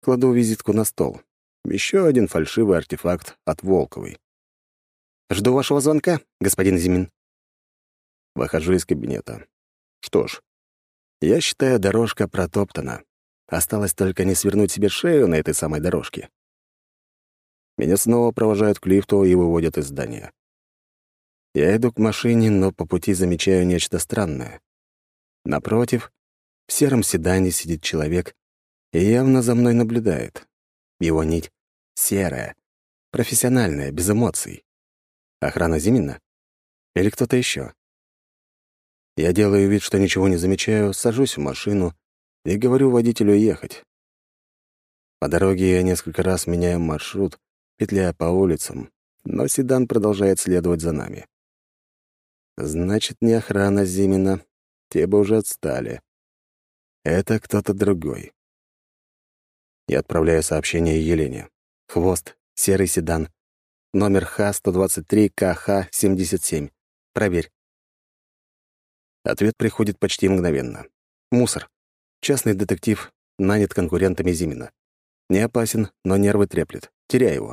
кладу визитку на стол. Еще один фальшивый артефакт от Волковой. «Жду вашего звонка, господин Зимин». Выхожу из кабинета. Что ж, я считаю, дорожка протоптана. Осталось только не свернуть себе шею на этой самой дорожке. Меня снова провожают к лифту и выводят из здания. Я иду к машине, но по пути замечаю нечто странное. Напротив, в сером седане сидит человек и явно за мной наблюдает. Его нить серая, профессиональная, без эмоций. Охрана Зимина? Или кто-то еще? Я делаю вид, что ничего не замечаю, сажусь в машину и говорю водителю ехать. По дороге я несколько раз меняю маршрут, петляя по улицам, но седан продолжает следовать за нами. Значит, не охрана Зимина, те бы уже отстали. Это кто-то другой. Я отправляю сообщение Елене. Хвост, серый седан. Номер Х-123-КХ-77. Проверь. Ответ приходит почти мгновенно. Мусор. Частный детектив, нанят конкурентами Зимина. Не опасен, но нервы треплет. Теряй его.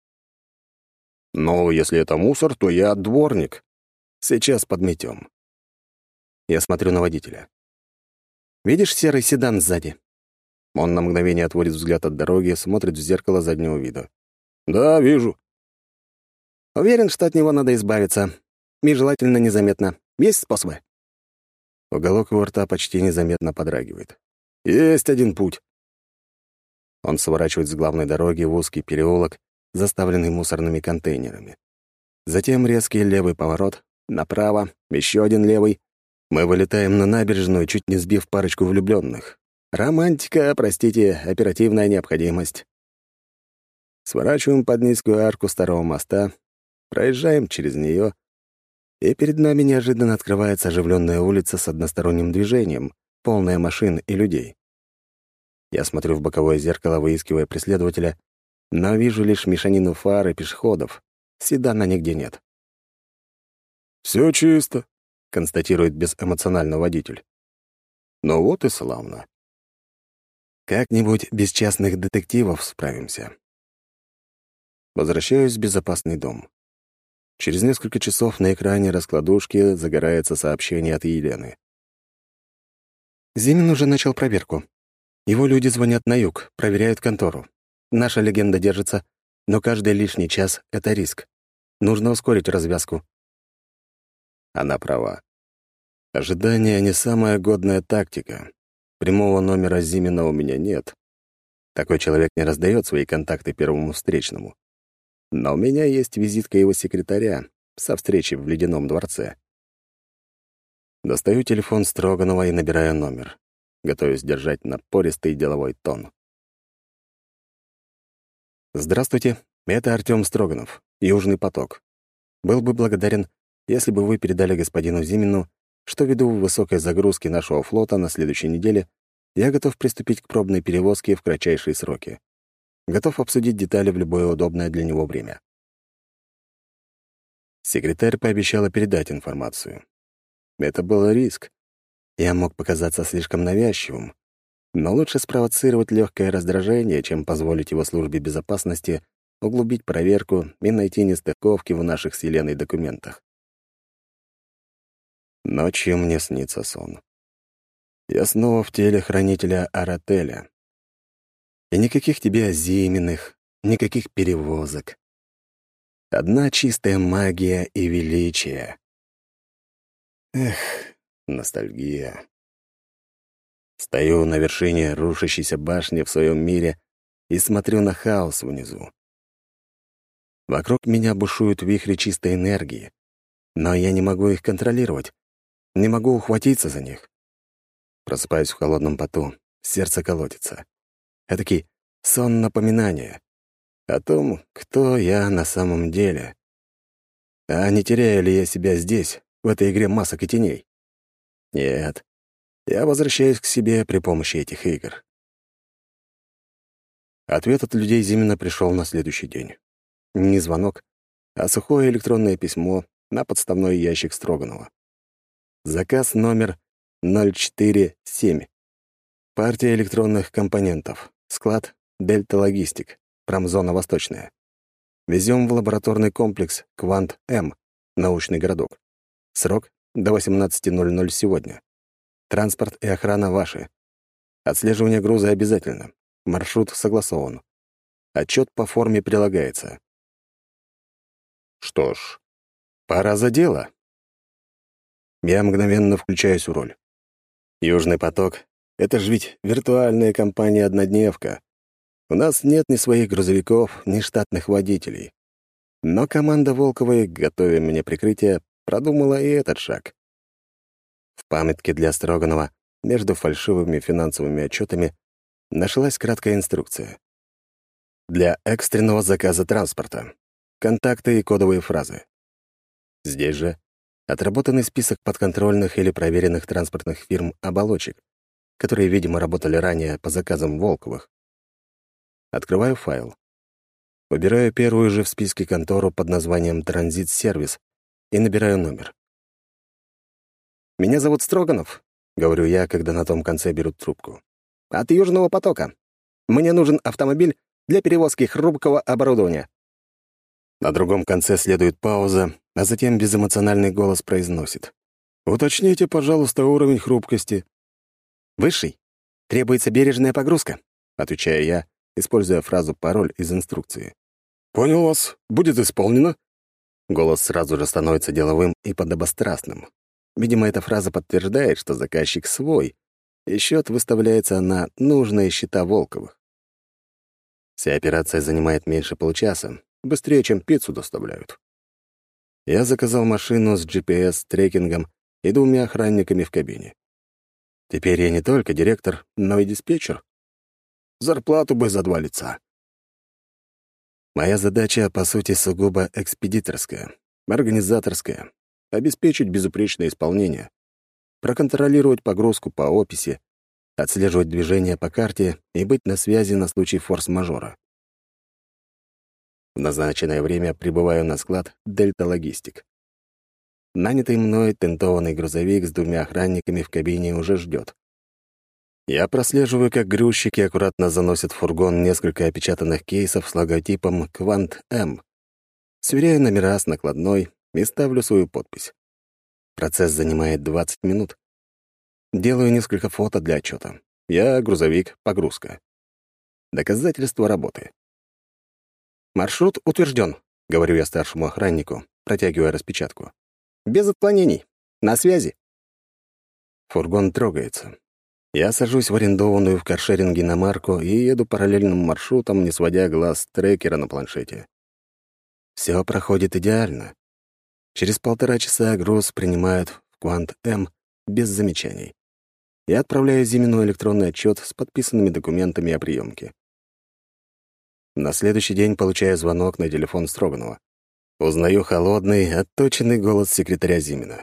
Ну, если это мусор, то я дворник. Сейчас подметем. Я смотрю на водителя. «Видишь серый седан сзади?» Он на мгновение отводит взгляд от дороги, смотрит в зеркало заднего вида. «Да, вижу». «Уверен, что от него надо избавиться. И желательно незаметно. Есть способы?» Уголок его рта почти незаметно подрагивает. «Есть один путь». Он сворачивает с главной дороги в узкий переулок, заставленный мусорными контейнерами. Затем резкий левый поворот, направо, еще один левый. Мы вылетаем на набережную, чуть не сбив парочку влюбленных. Романтика, простите, оперативная необходимость. Сворачиваем под низкую арку старого моста, проезжаем через нее, и перед нами неожиданно открывается оживленная улица с односторонним движением, полная машин и людей. Я смотрю в боковое зеркало, выискивая преследователя, но вижу лишь мешанину фар и пешеходов. Седана нигде нет. «Все чисто», — констатирует безэмоционально водитель. «Ну вот и славно. Как-нибудь без частных детективов справимся». Возвращаюсь в безопасный дом. Через несколько часов на экране раскладушки загорается сообщение от Елены. «Зимин уже начал проверку. Его люди звонят на юг, проверяют контору. Наша легенда держится, но каждый лишний час — это риск. Нужно ускорить развязку». Она права. Ожидание — не самая годная тактика. Прямого номера Зимина у меня нет. Такой человек не раздает свои контакты первому встречному. Но у меня есть визитка его секретаря со встречи в Ледяном дворце. Достаю телефон Строганова и набираю номер. Готовюсь держать напористый деловой тон. «Здравствуйте, это Артём Строганов, Южный поток. Был бы благодарен, если бы вы передали господину Зимину, что ввиду высокой загрузки нашего флота на следующей неделе я готов приступить к пробной перевозке в кратчайшие сроки. Готов обсудить детали в любое удобное для него время». Секретарь пообещала передать информацию. Это был риск. Я мог показаться слишком навязчивым, но лучше спровоцировать легкое раздражение, чем позволить его службе безопасности углубить проверку и найти нестыковки в наших с Еленой документах. Ночью мне снится сон. Я снова в теле хранителя Арателя. И никаких тебе Зиминых, никаких перевозок. Одна чистая магия и величие. Эх, ностальгия. Стою на вершине рушащейся башни в своем мире и смотрю на хаос внизу. Вокруг меня бушуют вихри чистой энергии, но я не могу их контролировать, не могу ухватиться за них. Просыпаюсь в холодном поту, сердце колотится. Этакий сон напоминания о том, кто я на самом деле. А не теряю ли я себя здесь, в этой игре масок и теней? Нет, я возвращаюсь к себе при помощи этих игр. Ответ от людей Зимина пришел на следующий день. Не звонок, а сухое электронное письмо на подставной ящик Строганова. Заказ номер 047. Партия электронных компонентов. Склад «Дельта Логистик», промзона «Восточная». Везем в лабораторный комплекс «Квант-М», научный городок. Срок — до 18:00 сегодня. Транспорт и охрана ваши. Отслеживание груза обязательно. Маршрут согласован. Отчет по форме прилагается. Что ж, пора за дело. Я мгновенно включаюсь в роль. «Южный поток» — это ж ведь виртуальная компания-однодневка. У нас нет ни своих грузовиков, ни штатных водителей. Но команда Волковой, готовя мне прикрытие, продумала и этот шаг. В памятке для Строганова между фальшивыми финансовыми отчетами нашлась краткая инструкция. Для экстренного заказа транспорта. Контакты и кодовые фразы. Здесь же отработанный список подконтрольных или проверенных транспортных фирм-оболочек, которые, видимо, работали ранее по заказам Волковых. Открываю файл. Выбираю первую же в списке контору под названием «Транзит-сервис» и набираю номер. «Меня зовут Строганов», — говорю я, когда на том конце берут трубку. «От Южного потока. Мне нужен автомобиль для перевозки хрупкого оборудования». На другом конце следует пауза, а затем безэмоциональный голос произносит: «Уточните, пожалуйста, уровень хрупкости». «Высший. Требуется бережная погрузка», — отвечаю я, используя фразу-пароль из инструкции. «Понял вас. Будет исполнено». Голос сразу же становится деловым и подобострастным. Видимо, эта фраза подтверждает, что заказчик свой, и счет выставляется на нужные счета Волковых. Вся операция занимает меньше получаса, быстрее, чем пиццу доставляют. Я заказал машину с GPS-трекингом и 2 охранниками в кабине. Теперь я не только директор, но и диспетчер. Зарплату бы за 2 лица. Моя задача, по сути, сугубо экспедиторская, организаторская. Обеспечить безупречное исполнение, проконтролировать погрузку по описи, отслеживать движение по карте и быть на связи на случай форс-мажора. В назначенное время прибываю на склад «Дельта Логистик». Нанятый мной тентованный грузовик с 2 охранниками в кабине уже ждет. Я прослеживаю, как грузчики аккуратно заносят в фургон несколько опечатанных кейсов с логотипом «Квант-М». Сверяю номера с накладной и ставлю свою подпись. Процесс занимает 20 минут. Делаю несколько фото для отчета. Я грузовик, погрузка. Доказательство работы. «Маршрут утвержден», — говорю я старшему охраннику, протягивая распечатку. «Без отклонений. На связи». Фургон трогается. Я сажусь в арендованную в каршеринге иномарку и еду параллельным маршрутом, не сводя глаз с трекера на планшете. Все проходит идеально. Через 1,5 часа груз принимают в Квант-М без замечаний. Я отправляю Зимину электронный отчет с подписанными документами о приемке. На следующий день получаю звонок на телефон Строганова. Узнаю холодный, отточенный голос секретаря Зимина.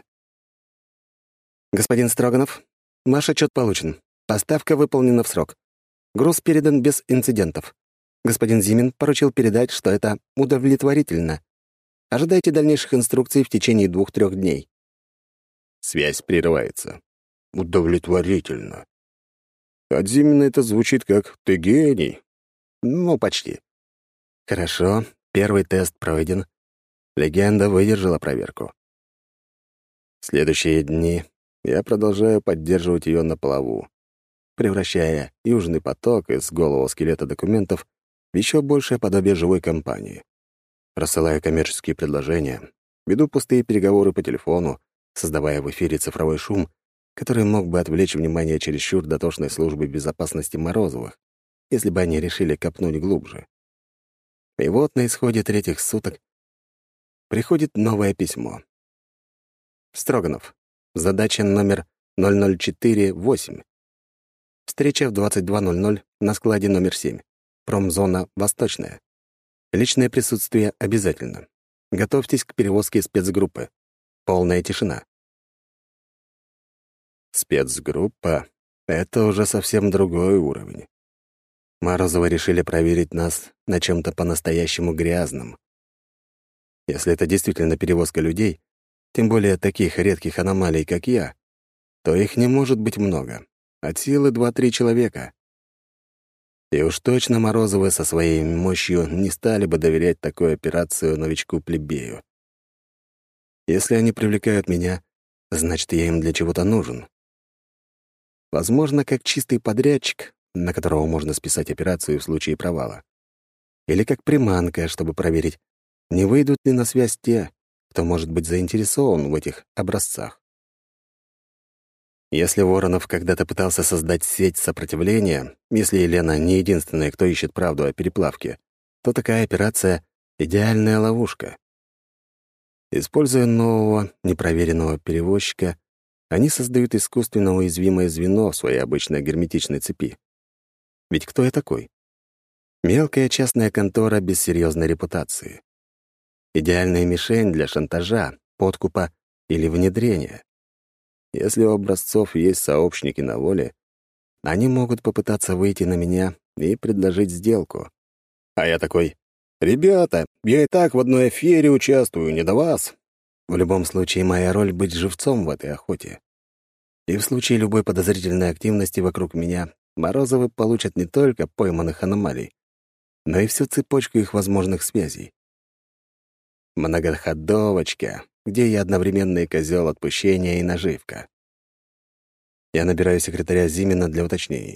«Господин Строганов, ваш отчет получен. Поставка выполнена в срок. Груз передан без инцидентов. Господин Зимин поручил передать, что это удовлетворительно. Ожидайте дальнейших инструкций в течение 2-3 дней». Связь прерывается. Удовлетворительно. От Зимина это звучит как «ты гений». Ну, почти. Хорошо, первый тест пройден. Легенда выдержала проверку. Следующие дни я продолжаю поддерживать ее на плаву, превращая Южный поток из голого скелета документов в еще большее подобие живой компании. Рассылаю коммерческие предложения, веду пустые переговоры по телефону, создавая в эфире цифровой шум, который мог бы отвлечь внимание чересчур дотошной службы безопасности Морозовых, если бы они решили копнуть глубже. И вот на исходе 3 суток приходит новое письмо. «Строганов. Задача номер 0048. Встреча в 22:00 на складе номер 7. Промзона «Восточная». Личное присутствие обязательно. Готовьтесь к перевозке спецгруппы. Полная тишина». Спецгруппа — это уже совсем другой уровень. Морозовы решили проверить нас на чем-то по-настоящему грязном. Если это действительно перевозка людей, тем более таких редких аномалий, как я, то их не может быть много. От силы 2-3 человека. И уж точно Морозовы со своей мощью не стали бы доверять такую операцию новичку-плебею. Если они привлекают меня, значит, я им для чего-то нужен. Возможно, как чистый подрядчик, на которого можно списать операцию в случае провала. Или как приманка, чтобы проверить, не выйдут ли на связь те, кто может быть заинтересован в этих образцах. Если Воронов когда-то пытался создать сеть сопротивления, если Елена не единственная, кто ищет правду о переплавке, то такая операция — идеальная ловушка. Используя нового, непроверенного перевозчика, они создают искусственно уязвимое звено в своей обычной герметичной цепи. Ведь кто я такой? Мелкая частная контора без серьезной репутации. Идеальная мишень для шантажа, подкупа или внедрения. Если у образцов есть сообщники на воле, они могут попытаться выйти на меня и предложить сделку. А я такой: «Ребята, я и так в одной афере участвую, не до вас». В любом случае, моя роль — быть живцом в этой охоте. И в случае любой подозрительной активности вокруг меня Морозовы получат не только пойманных аномалий, но и всю цепочку их возможных связей. Многоходовочка, где я одновременно и козел отпущения, и наживка. Я набираю секретаря Зимина для уточнений.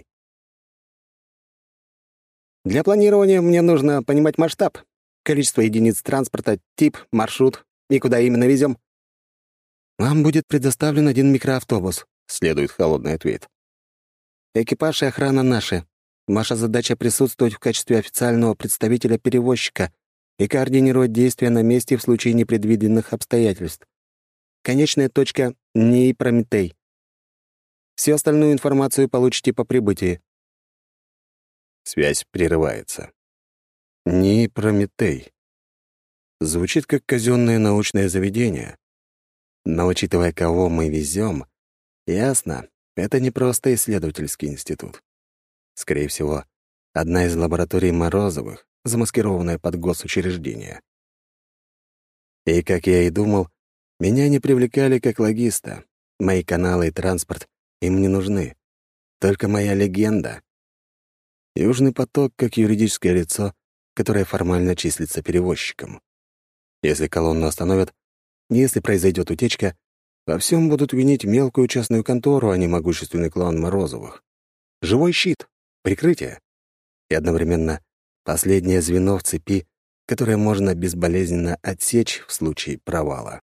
Для планирования мне нужно понимать масштаб, количество единиц транспорта, тип, маршрут и куда именно везем. «Вам будет предоставлен один микроавтобус», — следует холодный ответ. «Экипаж и охрана наши. Ваша задача — присутствовать в качестве официального представителя перевозчика и координировать действия на месте в случае непредвиденных обстоятельств. Конечная точка — НИИ «Прометей». Всю остальную информацию получите по прибытии». Связь прерывается. НИИ «Прометей». Звучит как казенное научное заведение. Но, учитывая, кого мы везем, ясно, это не просто исследовательский институт. Скорее всего, одна из лабораторий Морозовых, замаскированная под госучреждение. И, как я и думал, меня не привлекали как логиста. Мои каналы и транспорт им не нужны. Только моя легенда. Южный поток как юридическое лицо, которое формально числится перевозчиком. Если колонну остановят, если произойдет утечка, во всем будут винить мелкую частную контору, а не могущественный клан Морозовых. Живой щит, прикрытие. И одновременно последнее звено в цепи, которое можно безболезненно отсечь в случае провала.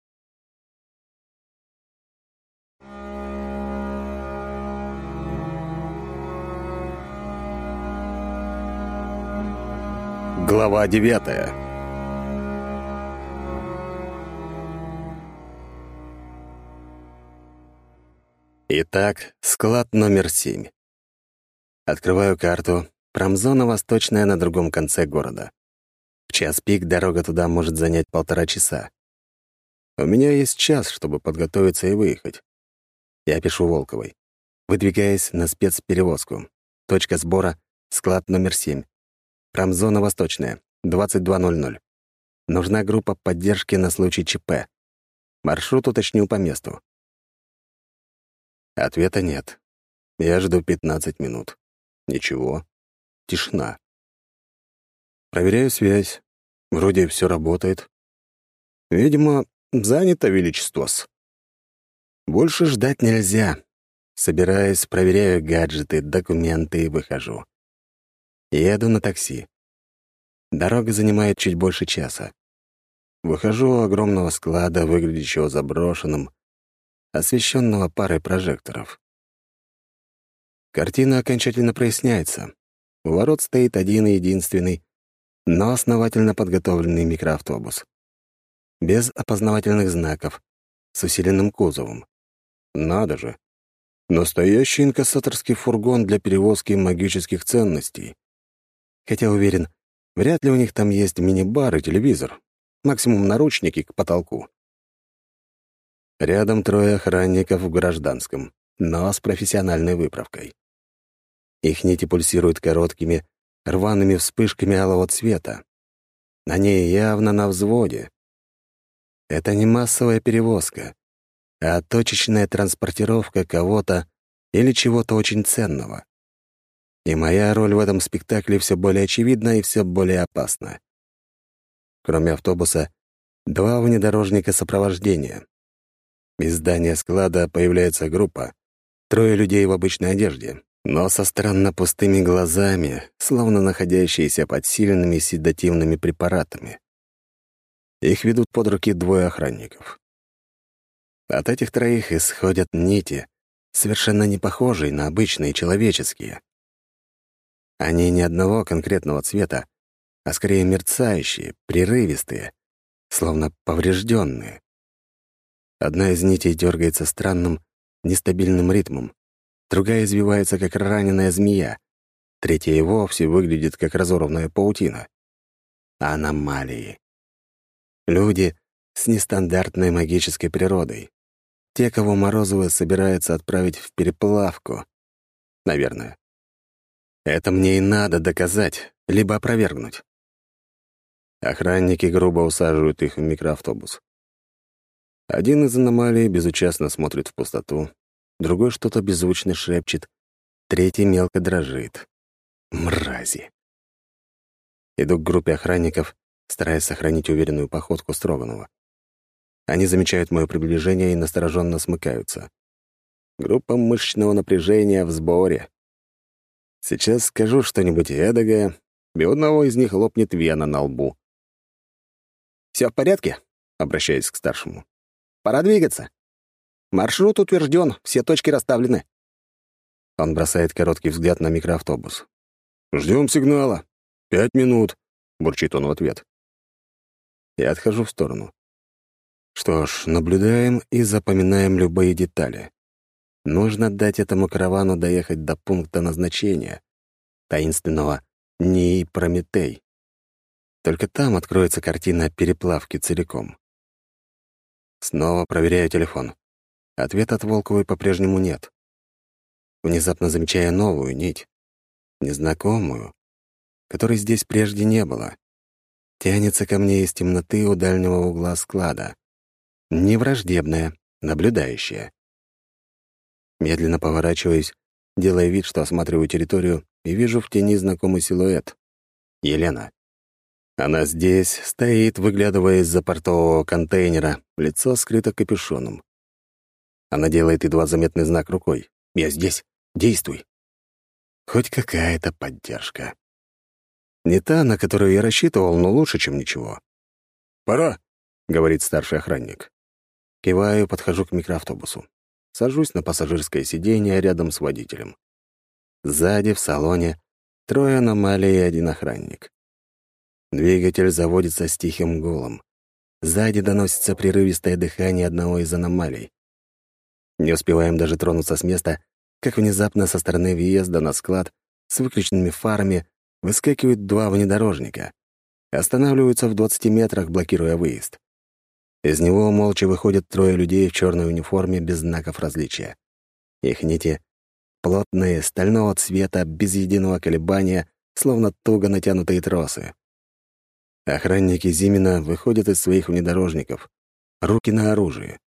Глава 9. Итак, склад номер 7. Открываю карту. Промзона восточная на другом конце города. В час пик дорога туда может занять 1,5 часа. У меня есть час, чтобы подготовиться и выехать. Я пишу Волковой. Выдвигаясь на спецперевозку. Точка сбора — склад номер 7. Промзона восточная, 22:00. Нужна группа поддержки на случай ЧП. Маршрут уточню по месту. Ответа нет. Я жду 15 минут. Ничего. Тишина. Проверяю связь. Вроде все работает. Видимо, занято величество-с. Больше ждать нельзя. Собираюсь, проверяю гаджеты, документы и выхожу. Еду на такси. Дорога занимает чуть больше часа. Выхожу у огромного склада, выглядящего заброшенным, освещенного парой прожекторов. Картина окончательно проясняется. У ворот стоит один и единственный, но основательно подготовленный микроавтобус. Без опознавательных знаков, с усиленным кузовом. Надо же. Настоящий инкассаторский фургон для перевозки магических ценностей. Хотя уверен, вряд ли у них там есть мини-бар и телевизор. Максимум наручники к потолку. Рядом 3 охранников в гражданском, но с профессиональной выправкой. Их нити пульсируют короткими, рваными вспышками алого цвета. Они явно на взводе. Это не массовая перевозка, а точечная транспортировка кого-то или чего-то очень ценного. И моя роль в этом спектакле все более очевидна и все более опасна. Кроме автобуса, 2 внедорожника сопровождения. Из здания склада появляется группа, 3 людей в обычной одежде, но со странно пустыми глазами, словно находящиеся под сильными седативными препаратами. Их ведут под руки 2 охранников. От этих 3 исходят нити, совершенно не похожие на обычные человеческие. Они не одного конкретного цвета, а скорее мерцающие, прерывистые, словно поврежденные. Одна из нитей дергается странным, нестабильным ритмом, другая извивается, как раненая змея, третья и вовсе выглядит, как разорванная паутина. Аномалии. Люди с нестандартной магической природой. Те, кого Морозовы собираются отправить в переплавку. Наверное. Это мне и надо доказать, либо опровергнуть. Охранники грубо усаживают их в микроавтобус. Один из аномалий безучастно смотрит в пустоту, другой что-то беззвучно шепчет, третий мелко дрожит. Мрази. Иду к группе охранников, стараясь сохранить уверенную походку Строганова. Они замечают мое приближение и настороженно смыкаются. Группа мышечного напряжения в сборе. Сейчас скажу что-нибудь эдакое, и у одного из них лопнет вена на лбу. «Все в порядке?» — обращаясь к старшему. «Пора двигаться. Маршрут утвержден, все точки расставлены». Он бросает короткий взгляд на микроавтобус. «Ждем сигнала. 5 минут», — бурчит он в ответ. Я отхожу в сторону. Что ж, наблюдаем и запоминаем любые детали. Нужно дать этому каравану доехать до пункта назначения, таинственного НИИ «Прометей». Только там откроется картина переплавки целиком. Снова проверяю телефон. Ответа от Волковой по-прежнему нет. Внезапно замечаю новую нить, незнакомую, которой здесь прежде не было. Тянется ко мне из темноты у дальнего угла склада. Не враждебная, наблюдающая. Медленно поворачиваюсь, делая вид, что осматриваю территорию, и вижу в тени знакомый силуэт. Елена. Она здесь, стоит, выглядывая из-за портового контейнера, лицо скрыто капюшоном. Она делает едва заметный знак рукой. «Я здесь. Действуй». Хоть какая-то поддержка. Не та, на которую я рассчитывал, но лучше, чем ничего. «Пора», — говорит старший охранник. Киваю, подхожу к микроавтобусу. Сажусь на пассажирское сиденье рядом с водителем. Сзади, в салоне, 3 аномалий и 1 охранник. Двигатель заводится с тихим гулом. Сзади доносится прерывистое дыхание одного из аномалий. Не успеваем даже тронуться с места, как внезапно со стороны въезда на склад с выключенными фарами выскакивают 2 внедорожника. Останавливаются в 20 метрах, блокируя выезд. Из него молча выходят 3 людей в черной униформе без знаков различия. Их нити — плотные, стального цвета, без единого колебания, словно туго натянутые тросы. Охранники Зимина выходят из своих внедорожников, руки на оружие.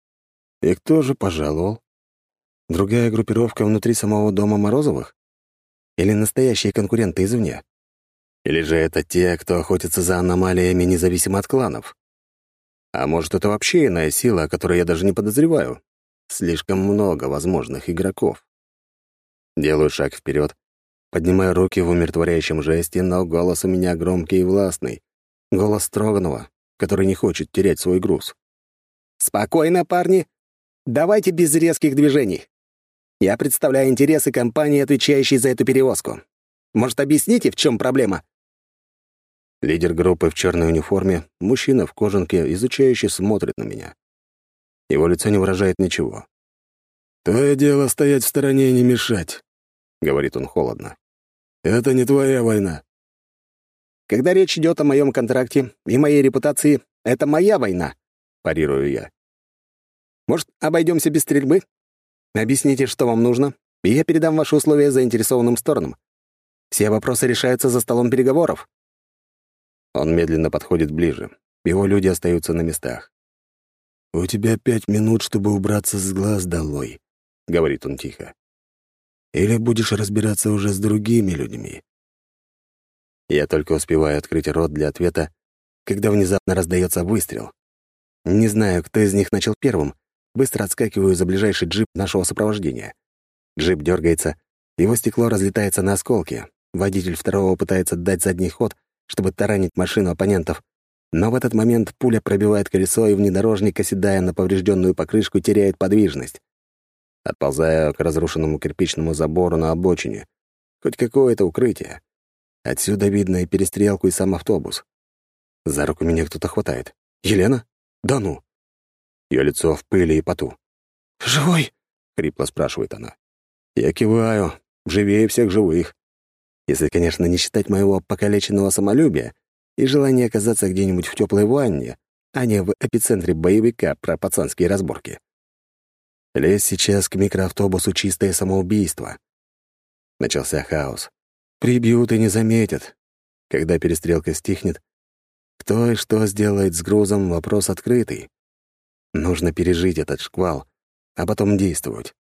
И кто же пожаловал? Другая группировка внутри самого дома Морозовых? Или настоящие конкуренты извне? Или же это те, кто охотится за аномалиями независимо от кланов? А может, это вообще иная сила, о которой я даже не подозреваю? Слишком много возможных игроков. Делаю шаг вперед, поднимаю руки в умиротворяющем жесте, но голос у меня громкий и властный. Голос Строганова, который не хочет терять свой груз. «Спокойно, парни. Давайте без резких движений. Я представляю интересы компании, отвечающей за эту перевозку. Может, объясните, в чем проблема?» Лидер группы в черной униформе, мужчина в кожанке, изучающе смотрит на меня. Его лицо не выражает ничего. «Твое дело стоять в стороне и не мешать», — говорит он холодно. «Это не твоя война». «Когда речь идет о моем контракте и моей репутации, это моя война», — парирую я. «Может, обойдемся без стрельбы? Объясните, что вам нужно, и я передам ваши условия заинтересованным сторонам. Все вопросы решаются за столом переговоров». Он медленно подходит ближе. Его люди остаются на местах. «У тебя 5 минут, чтобы убраться с глаз долой», — говорит он тихо. Или будешь разбираться уже с другими людьми?» Я только успеваю открыть рот для ответа, когда внезапно раздается выстрел. Не знаю, кто из них начал первым, быстро отскакиваю за ближайший джип нашего сопровождения. Джип дергается, его стекло разлетается на осколки. Водитель второго пытается дать задний ход, чтобы таранить машину оппонентов, но в этот момент пуля пробивает колесо, и внедорожник, оседая на поврежденную покрышку, теряет подвижность. Отползаю к разрушенному кирпичному забору на обочине. Хоть какое-то укрытие. Отсюда видно и перестрелку, и сам автобус. За руку меня кто-то хватает. «Елена? Да ну!» Ее лицо в пыли и поту. «Живой?» — хрипло спрашивает она. Я киваю. Живее всех живых. Если, конечно, не считать моего покалеченного самолюбия и желание оказаться где-нибудь в теплой ванне, а не в эпицентре боевика про пацанские разборки. Лезть сейчас к микроавтобусу — чистое самоубийство. Начался хаос. Прибьют и не заметят. Когда перестрелка стихнет, кто и что сделает с грузом — вопрос открытый. Нужно пережить этот шквал, а потом действовать.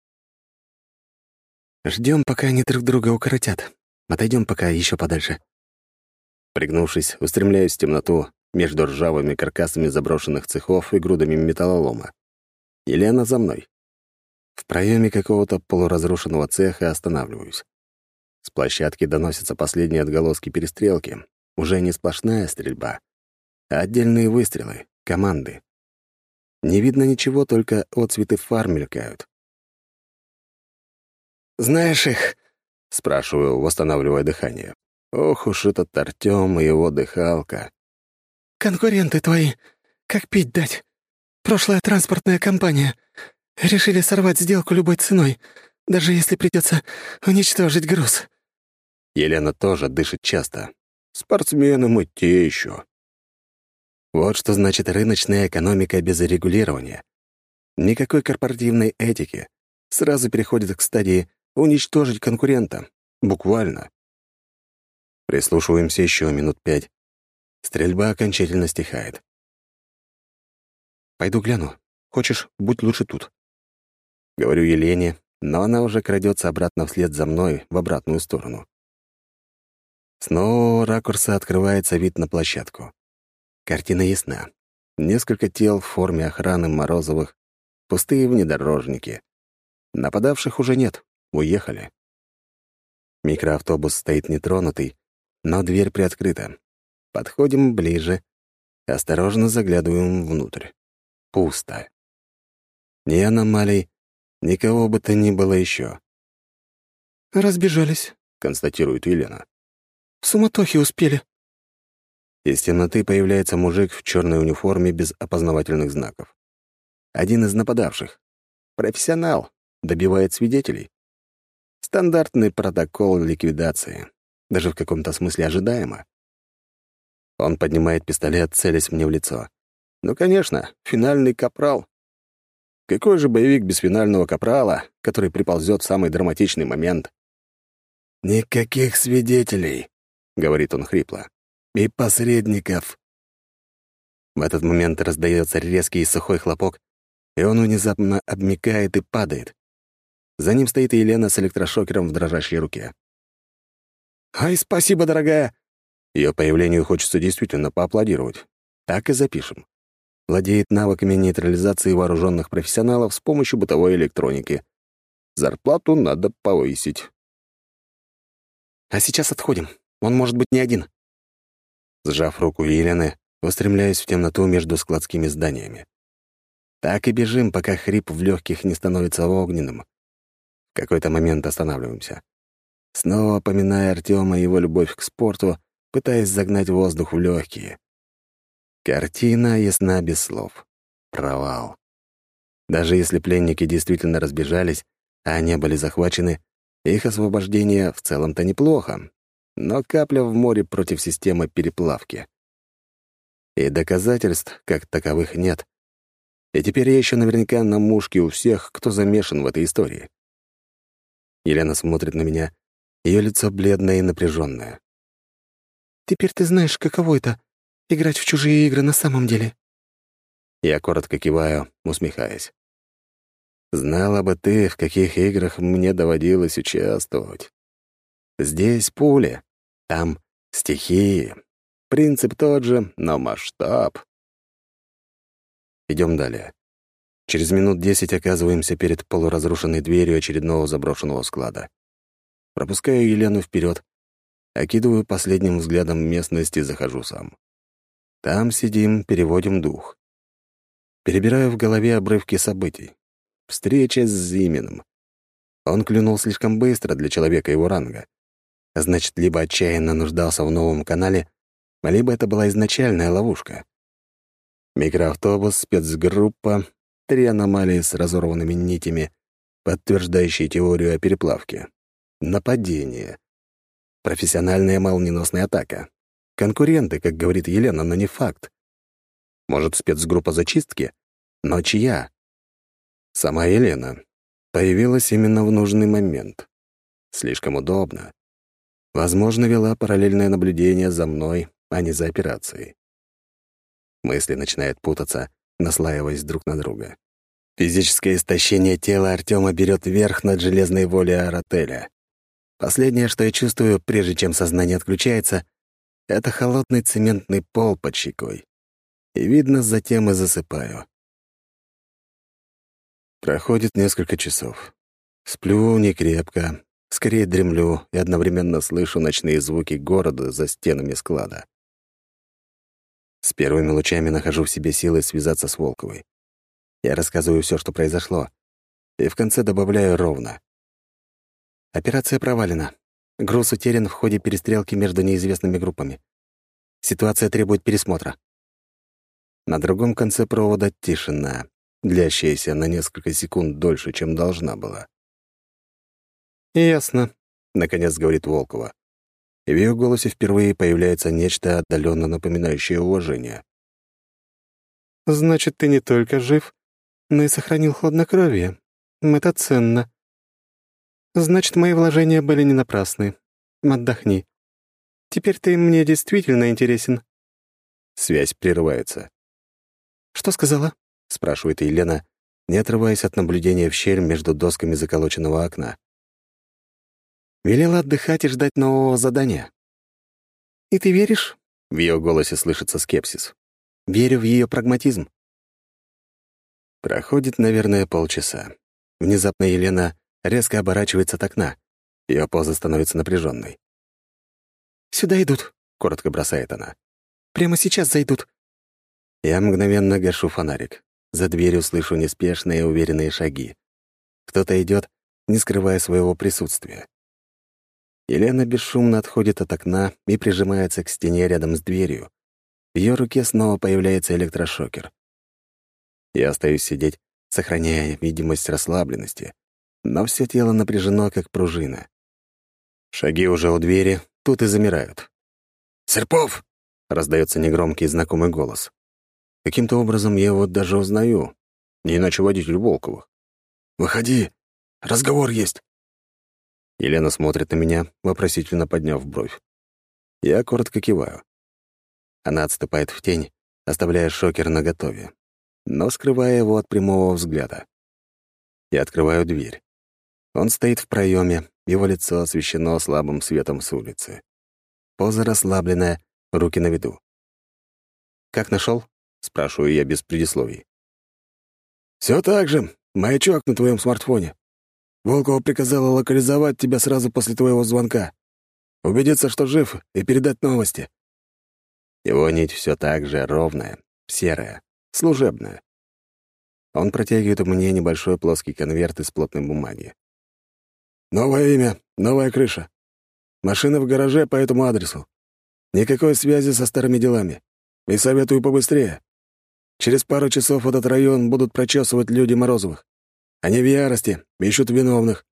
Ждем, пока они друг друга укоротят. Отойдем пока еще подальше. Пригнувшись, устремляюсь в темноту между ржавыми каркасами заброшенных цехов и грудами металлолома. Елена за мной. В проеме какого-то полуразрушенного цеха останавливаюсь. С площадки доносятся последние отголоски перестрелки. Уже не сплошная стрельба, а отдельные выстрелы, команды. Не видно ничего, только отцветы фар мелькают. «Знаешь их?» — спрашиваю, восстанавливая дыхание. Ох уж этот Артём и его дыхалка. «Конкуренты твои. Как пить дать? Прошлая транспортная компания. Решили сорвать сделку любой ценой, даже если придется уничтожить груз». Елена тоже дышит часто. Спортсмены мы те еще. Вот что значит рыночная экономика без регулирования. Никакой корпоративной этики. Сразу переходит к стадии уничтожить конкурента. Буквально. Прислушиваемся еще минут 5. Стрельба окончательно стихает. «Пойду гляну. Хочешь, будь лучше тут». Говорю Елене, но она уже крадется обратно вслед за мной в обратную сторону. С нового ракурса открывается вид на площадку. Картина ясна. Несколько тел в форме охраны Морозовых, пустые внедорожники. Нападавших уже нет, уехали. Микроавтобус стоит нетронутый, но дверь приоткрыта. Подходим ближе, осторожно заглядываем внутрь. Пусто. Ни аномалий, никого бы то ни было еще. «Разбежались», — констатирует Елена. «В суматохе успели». Из темноты появляется мужик в черной униформе без опознавательных знаков. Один из нападавших. Профессионал, добивает свидетелей. Стандартный протокол ликвидации. Даже в каком-то смысле ожидаемо. Он поднимает пистолет, целясь мне в лицо. Ну, конечно, финальный капрал. Какой же боевик без финального капрала, который приползет в самый драматичный момент? «Никаких свидетелей», — говорит он хрипло. «И посредников». В этот момент раздается резкий и сухой хлопок, и он внезапно обмякает и падает. За ним стоит Елена с электрошокером в дрожащей руке. «Ай, спасибо, дорогая!» Ее появлению хочется действительно поаплодировать. Так и запишем. Владеет навыками нейтрализации вооруженных профессионалов с помощью бытовой электроники. Зарплату надо повысить. «А сейчас отходим. Он может быть не один». Сжав руку Елены, устремляюсь в темноту между складскими зданиями. Так и бежим, пока хрип в легких не становится огненным. В какой-то момент останавливаемся. Снова поминая Артема и его любовь к спорту, пытаясь загнать воздух в легкие. Картина ясна без слов. Провал. Даже если пленники действительно разбежались, а не были захвачены, их освобождение в целом-то неплохо, но капля в море против системы переплавки. И доказательств как таковых нет. И теперь я еще наверняка на мушке у всех, кто замешан в этой истории. Елена смотрит на меня, ее лицо бледное и напряженное. «Теперь ты знаешь, каково это — играть в чужие игры на самом деле». Я коротко киваю, усмехаясь. Знала бы ты, в каких играх мне доводилось участвовать. Здесь пули, там стихии. Принцип тот же, но масштаб. Идем далее. Через минут 10 оказываемся перед полуразрушенной дверью очередного заброшенного склада. Пропускаю Елену вперед, окидываю последним взглядом местность и захожу сам. Там сидим, переводим дух. Перебираю в голове обрывки событий. Встреча с Зиминым. Он клюнул слишком быстро для человека его ранга. Значит, либо отчаянно нуждался в новом канале, либо это была изначальная ловушка. Микроавтобус, спецгруппа, 3 аномалии с разорванными нитями, подтверждающие теорию о переплавке. Нападение. Профессиональная молниеносная атака. Конкуренты, как говорит Елена, но не факт. Может, спецгруппа зачистки? Но чья? Сама Елена. Появилась именно в нужный момент. Слишком удобно. Возможно, вела параллельное наблюдение за мной, а не за операцией. Мысли начинают путаться, наслаиваясь друг на друга. Физическое истощение тела Артема берет верх над железной волей Арателя. Последнее, что я чувствую, прежде чем сознание отключается, это холодный цементный пол под щекой. И, видно, затем и засыпаю. Проходит несколько часов. Сплю некрепко, скорее дремлю и одновременно слышу ночные звуки города за стенами склада. С первыми лучами нахожу в себе силы связаться с Волковой. Я рассказываю все, что произошло, и в конце добавляю ровно. Операция провалена. Груз утерян в ходе перестрелки между неизвестными группами. Ситуация требует пересмотра. На другом конце провода тишина, длящаяся на несколько секунд дольше, чем должна была. «Ясно», — наконец говорит Волкова. И в ее голосе впервые появляется нечто отдаленно напоминающее уважение. «Значит, ты не только жив, но и сохранил хладнокровие. Это ценно. Значит, мои вложения были не напрасны. Отдохни. Теперь ты мне действительно интересен». Связь прерывается. «Что сказала?» — спрашивает Елена, не отрываясь от наблюдения в щель между досками заколоченного окна. «Велела отдыхать и ждать нового задания». «И ты веришь?» — в ее голосе слышится скепсис. «Верю в ее прагматизм». Проходит, наверное, полчаса. Внезапно Елена резко оборачивается от окна. Ее поза становится напряженной. «Сюда идут», — коротко бросает она. «Прямо сейчас зайдут». Я мгновенно гашу фонарик. За дверью слышу неспешные уверенные шаги. Кто-то идет, не скрывая своего присутствия. Елена бесшумно отходит от окна и прижимается к стене рядом с дверью. В ее руке снова появляется электрошокер. Я остаюсь сидеть, сохраняя видимость расслабленности, но все тело напряжено, как пружина. Шаги уже у двери, тут и замирают. «Серпов!» — раздается негромкий знакомый голос. Каким-то образом я его даже узнаю, не иначе водитель Волковых. «Выходи, разговор есть». Елена смотрит на меня, вопросительно подняв бровь. Я коротко киваю. Она отступает в тень, оставляя шокер наготове, но скрывая его от прямого взгляда. Я открываю дверь. Он стоит в проеме, его лицо освещено слабым светом с улицы. Поза расслабленная, руки на виду. «Как нашел? Спрашиваю я без предисловий. Все так же. Маячок на твоем смартфоне. Волкова приказала локализовать тебя сразу после твоего звонка. Убедиться, что жив, и передать новости». Его нить все так же ровная, серая, служебная. Он протягивает мне небольшой плоский конверт из плотной бумаги. «Новое имя, новая крыша. Машина в гараже по этому адресу. Никакой связи со старыми делами. И советую побыстрее. Через пару часов этот район будут прочесывать люди Морозовых. Они в ярости, ищут виновных».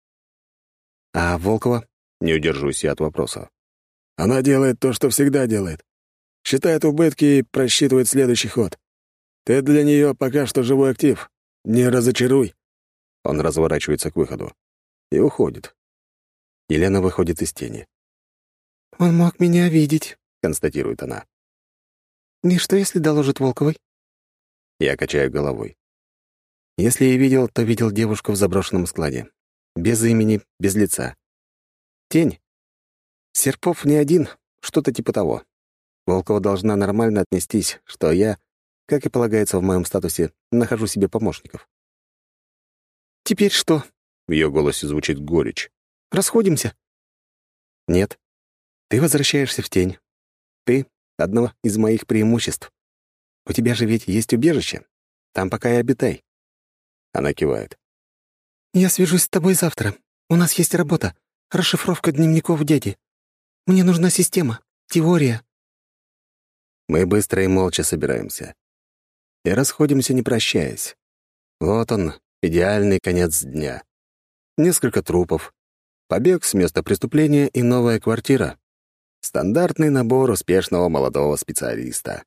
«А Волкова?» — не удержусь я от вопроса. «Она делает то, что всегда делает. Считает убытки и просчитывает следующий ход. Ты для нее пока что живой актив. Не разочаруй». Он разворачивается к выходу и уходит. Елена выходит из тени. «Он мог меня видеть», — констатирует она. «И что, если доложит Волковой?» Я качаю головой. Если и видел, то видел девушку в заброшенном складе. Без имени, без лица. Тень. Серпов не один, что-то типа того. Волкова должна нормально отнестись, что я, как и полагается в моем статусе, нахожу себе помощников. «Теперь что?» — в ее голосе звучит горечь. «Расходимся?» «Нет. Ты возвращаешься в тень. Ты — одно из моих преимуществ. У тебя же ведь есть убежище. Там пока и обитай». Она кивает. «Я свяжусь с тобой завтра. У нас есть работа. Расшифровка дневников дяди. Мне нужна система, теория». Мы быстро и молча собираемся. И расходимся, не прощаясь. Вот он, идеальный конец дня. Несколько трупов, побег с места преступления и новая квартира. Стандартный набор успешного молодого специалиста.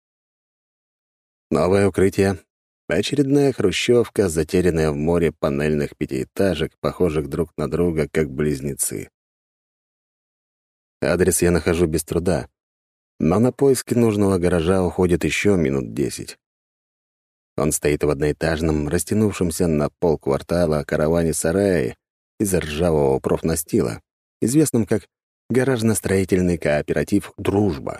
Новое укрытие. Очередная хрущевка, затерянная в море панельных пятиэтажек, похожих друг на друга, как близнецы. Адрес я нахожу без труда, но на поиски нужного гаража уходит еще минут 10. Он стоит в одноэтажном, растянувшемся на полквартала караване-сарае из ржавого профнастила, известном как гаражно-строительный кооператив «Дружба».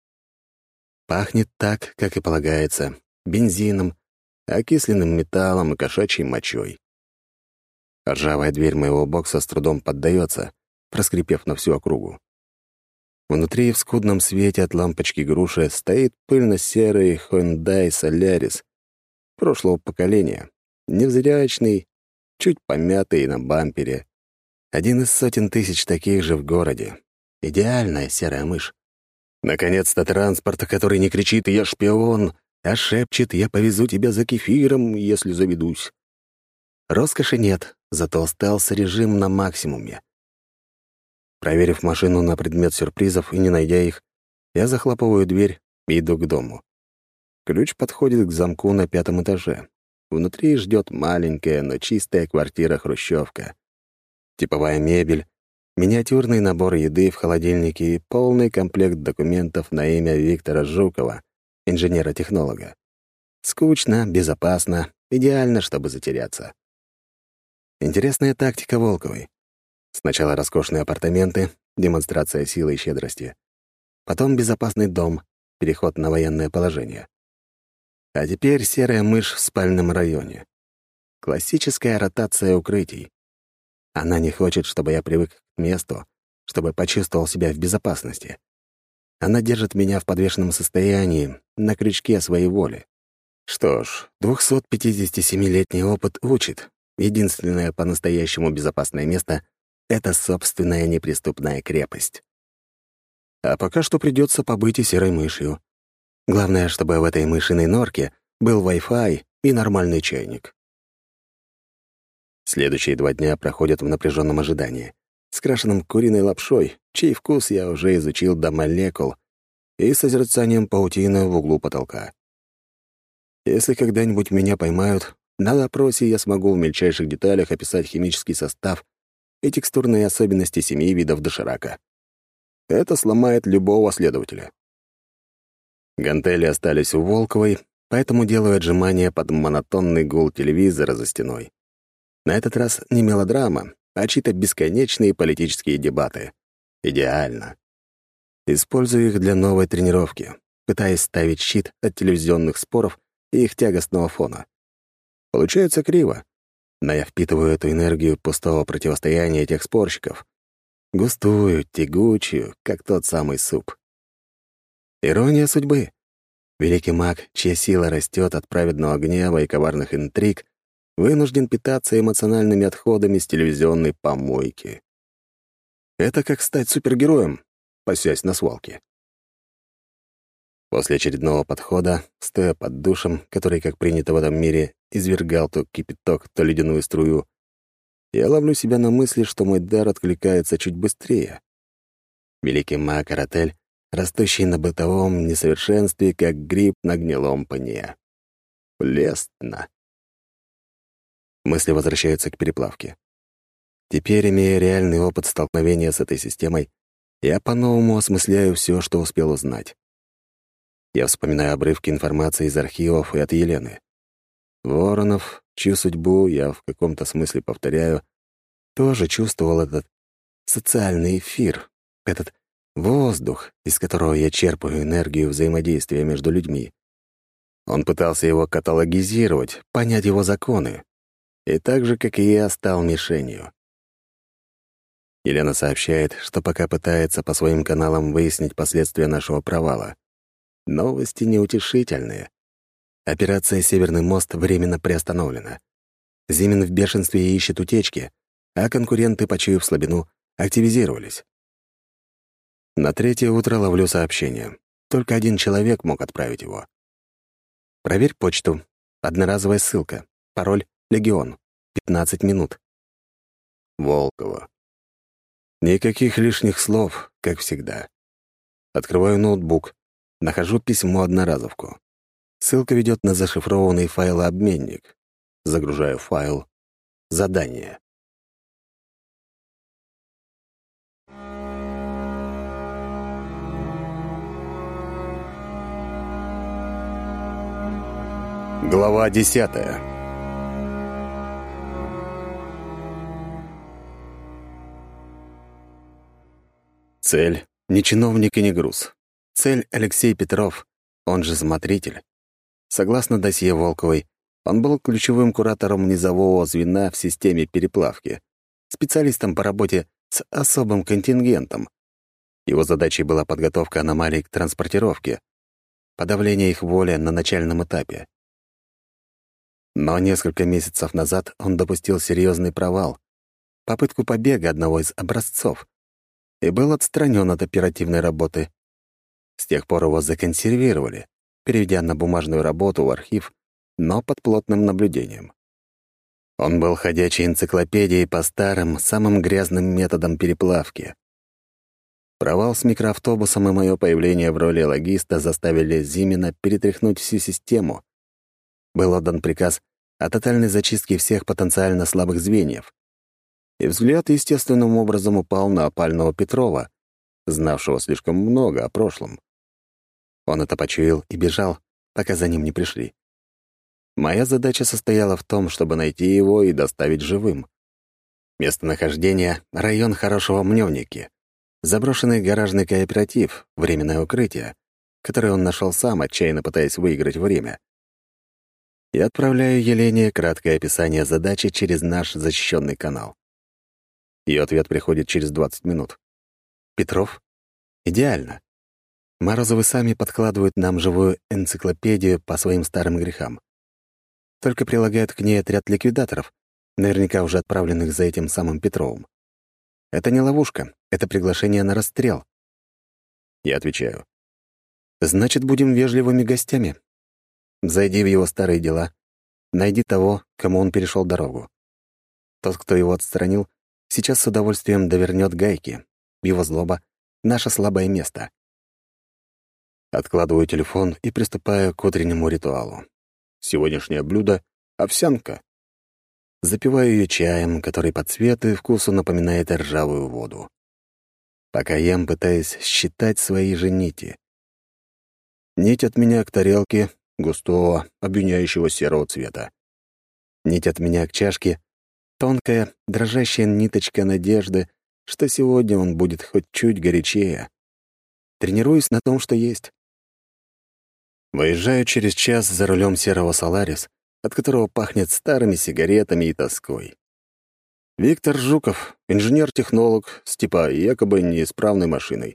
Пахнет так, как и полагается, бензином, окисленным металлом и кошачьей мочой. Ржавая дверь моего бокса с трудом поддается, проскрипев на всю округу. Внутри, в скудном свете от лампочки груши, стоит пыльно-серый Hyundai Solaris прошлого поколения, невзрачный, чуть помятый на бампере. Один из сотен тысяч таких же в городе. Идеальная серая мышь. Наконец-то транспорт, который не кричит «Я шпион», а шепчет «Я повезу тебя за кефиром, если заведусь». Роскоши нет, зато стелс-режим на максимуме. Проверив машину на предмет сюрпризов и не найдя их, я захлопываю дверь и иду к дому. Ключ подходит к замку на 5-м этаже. Внутри ждет маленькая, но чистая квартира-хрущевка. Типовая мебель, миниатюрный набор еды в холодильнике и полный комплект документов на имя Виктора Жукова, инженера-технолога. Скучно, безопасно, идеально, чтобы затеряться. Интересная тактика Волковой. Сначала роскошные апартаменты, демонстрация силы и щедрости. Потом безопасный дом, переход на военное положение. А теперь серая мышь в спальном районе. Классическая ротация укрытий. Она не хочет, чтобы я привык к месту, чтобы почувствовал себя в безопасности. Она держит меня в подвешенном состоянии, на крючке своей воли. Что ж, 257-летний опыт учит. Единственное по-настоящему безопасное место — это собственная неприступная крепость. А пока что придется побыть и серой мышью. Главное, чтобы в этой мышиной норке был Wi-Fi и нормальный чайник. Следующие 2 дня проходят в напряженном ожидании, скрашенном куриной лапшой, чей вкус я уже изучил до молекул, и созерцанием паутины в углу потолка. Если когда-нибудь меня поймают, на допросе я смогу в мельчайших деталях описать химический состав и текстурные особенности 7 видов доширака. Это сломает любого следователя. Гантели остались у Волковой, поэтому делаю отжимания под монотонный гул телевизора за стеной. На этот раз не мелодрама, а чьи-то бесконечные политические дебаты. Идеально. Использую их для новой тренировки, пытаясь ставить щит от телевизионных споров и их тягостного фона. Получается криво, но я впитываю эту энергию пустого противостояния этих спорщиков. Густую, тягучую, как тот самый суп. Ирония судьбы. Великий маг, чья сила растет от праведного гнева и коварных интриг, вынужден питаться эмоциональными отходами с телевизионной помойки. Это как стать супергероем, пасясь на свалке. После очередного подхода, стоя под душем, который, как принято в этом мире, извергал то кипяток, то ледяную струю, я ловлю себя на мысли, что мой дар откликается чуть быстрее. Великий маг Аратель, растущий на бытовом несовершенстве, как гриб на гнилом пне. Лестно. Мысли возвращаются к переплавке. Теперь, имея реальный опыт столкновения с этой системой, я по-новому осмысляю все, что успел узнать. Я вспоминаю обрывки информации из архивов и от Елены. Воронов, чью судьбу я в каком-то смысле повторяю, тоже чувствовал этот социальный эфир, этот воздух, из которого я черпаю энергию взаимодействия между людьми. Он пытался его каталогизировать, понять его законы, и так же, как и я, стал мишенью. Елена сообщает, что пока пытается по своим каналам выяснить последствия нашего провала. Новости неутешительные. Операция «Северный мост» временно приостановлена. Зимин в бешенстве и ищет утечки, а конкуренты, почуяв слабину, активизировались. На третье утро ловлю сообщение. Только один человек мог отправить его. «Проверь почту. Одноразовая ссылка. Пароль «Легион». 15 минут». Волкова. Никаких лишних слов, как всегда. Открываю ноутбук, нахожу письмо-одноразовку. Ссылка ведет на зашифрованный файлообменник. Загружаю файл «Задание». Глава 10. Цель — не чиновник и не груз. Цель — Алексей Петров, он же смотритель. Согласно досье Волковой, он был ключевым куратором низового звена в системе переплавки, специалистом по работе с особым контингентом. Его задачей была подготовка аномалий к транспортировке, подавление их воли на начальном этапе. Но несколько месяцев назад он допустил серьезный провал, попытку побега одного из образцов, и был отстранен от оперативной работы. С тех пор его законсервировали, переведя на бумажную работу в архив, но под плотным наблюдением. Он был ходячей энциклопедией по старым, самым грязным методам переплавки. Провал с микроавтобусом и мое появление в роли логиста заставили Зимина перетряхнуть всю систему. Был отдан приказ о тотальной зачистке всех потенциально слабых звеньев. И взгляд естественным образом упал на опального Петрова, знавшего слишком много о прошлом. Он это почуял и бежал, пока за ним не пришли. Моя задача состояла в том, чтобы найти его и доставить живым. Местонахождение — район Хорошего Мневники, заброшенный гаражный кооператив, временное укрытие, которое он нашел сам, отчаянно пытаясь выиграть время. Я отправляю Елене краткое описание задачи через наш защищенный канал. Ее ответ приходит через 20 минут. Петров? Идеально. Морозовы сами подкладывают нам живую энциклопедию по своим старым грехам. Только прилагают к ней отряд ликвидаторов, наверняка уже отправленных за этим самым Петровым. Это не ловушка, это приглашение на расстрел. Я отвечаю. Значит, будем вежливыми гостями. Зайди в его старые дела, найди того, кому он перешел дорогу. Тот, кто его отстранил, сейчас с удовольствием довернет гайки. Его злоба — наше слабое место. Откладываю телефон и приступаю к утреннему ритуалу. Сегодняшнее блюдо — овсянка. Запиваю ее чаем, который по цвету и вкусу напоминает ржавую воду. Пока ем, пытаясь считать свои же нити. Нить от меня к тарелке густого, обвиняющего серого цвета. Нить от меня к чашке — тонкая, дрожащая ниточка надежды, что сегодня он будет хоть чуть горячее. Тренируюсь на том, что есть. Выезжаю через час за рулем серого «Соларис», от которого пахнет старыми сигаретами и тоской. Виктор Жуков, инженер-технолог с типа якобы неисправной машиной.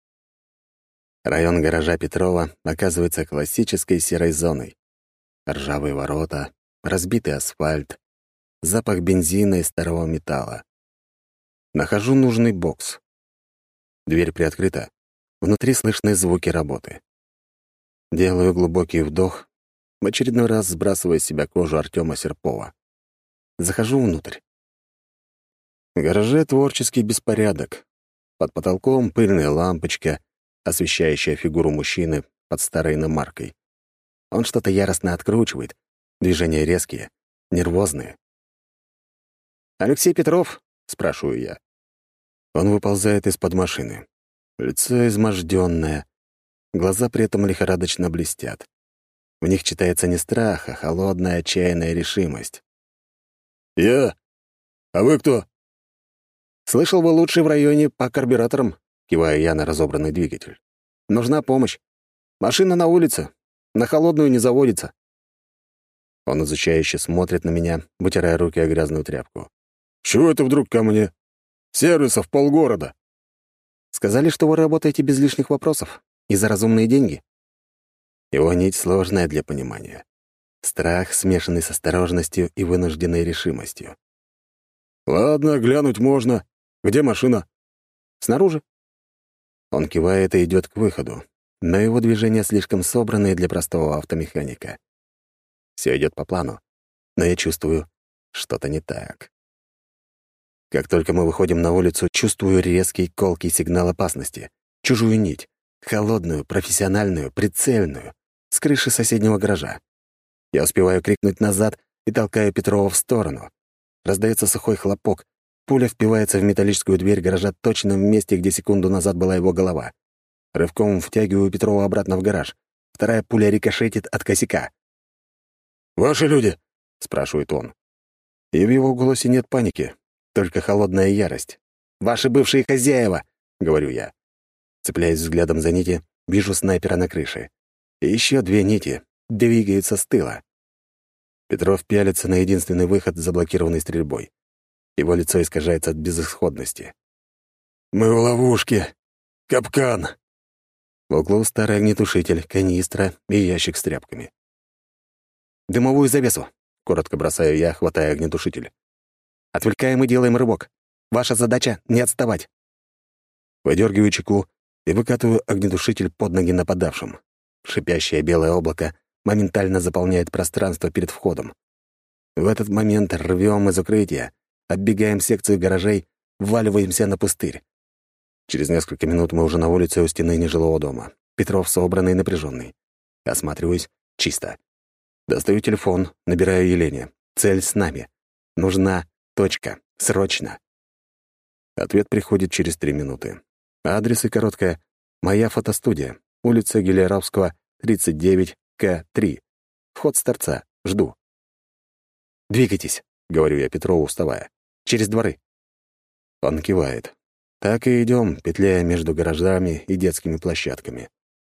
Район гаража Петрова оказывается классической серой зоной. Ржавые ворота, разбитый асфальт, запах бензина и старого металла. Нахожу нужный бокс. Дверь приоткрыта. Внутри слышны звуки работы. Делаю глубокий вдох, в очередной раз сбрасывая с себя кожу Артема Серпова. Захожу внутрь. В гараже творческий беспорядок. Под потолком пыльная лампочка, освещающая фигуру мужчины под старой иномаркой. Он что-то яростно откручивает, движения резкие, нервозные. «Алексей Петров?» — спрашиваю я. Он выползает из-под машины. Лицо измождённое, глаза при этом лихорадочно блестят. В них читается не страх, а холодная, отчаянная решимость. «Я? А вы кто?» «Слышал, вы лучший в районе по карбюраторам», — киваю я на разобранный двигатель. «Нужна помощь. Машина на улице. На холодную не заводится». Он изучающе смотрит на меня, вытирая руки о грязную тряпку. «Чего это вдруг ко мне? Сервисов полгорода». «Сказали, что вы работаете без лишних вопросов и за разумные деньги». Его нить сложная для понимания. Страх, смешанный с осторожностью и вынужденной решимостью. «Ладно, глянуть можно. Где машина?» «Снаружи». Он кивает и идет к выходу, но его движения слишком собранные для простого автомеханика. Все идет по плану, но я чувствую, что-то не так. Как только мы выходим на улицу, чувствую резкий, колкий сигнал опасности. Чужую нить. Холодную, профессиональную, прицельную. С крыши соседнего гаража. Я успеваю крикнуть назад и толкаю Петрова в сторону. Раздается сухой хлопок. Пуля впивается в металлическую дверь гаража точно в месте, где секунду назад была его голова. Рывком втягиваю Петрова обратно в гараж. Вторая пуля рикошетит от косяка. «Ваши люди?» — спрашивает он. И в его голосе нет паники, только холодная ярость. «Ваши бывшие хозяева!» — говорю я. Цепляясь взглядом за нити, вижу снайпера на крыше. И еще 2 нити двигаются с тыла. Петров пялится на единственный выход, заблокированный стрельбой. Его лицо искажается от безысходности. «Мы в ловушке. Капкан!» В углу старый огнетушитель, канистра и ящик с тряпками. «Дымовую завесу!» — коротко бросаю я, хватая огнетушитель. «Отвлекаем и делаем рывок. Ваша задача — не отставать». Выдергиваю чеку и выкатываю огнетушитель под ноги нападавшим. Шипящее белое облако моментально заполняет пространство перед входом. В этот момент рвем из укрытия, оббегаем секцию гаражей, вваливаемся на пустырь. Через несколько минут мы уже на улице у стены нежилого дома. Петров собранный и напряженный. Осматриваюсь — чисто. Достаю телефон, набираю Елене. Цель с нами. Нужна точка. Срочно. Ответ приходит через 3 минуты. Адрес и короткая «Моя фотостудия. Улица Гелеровского, 39, К3. Вход с торца. Жду». «Двигайтесь», — говорю я Петрову, вставая. «Через дворы». Он кивает. Так и идем, петляя между гаражами и детскими площадками.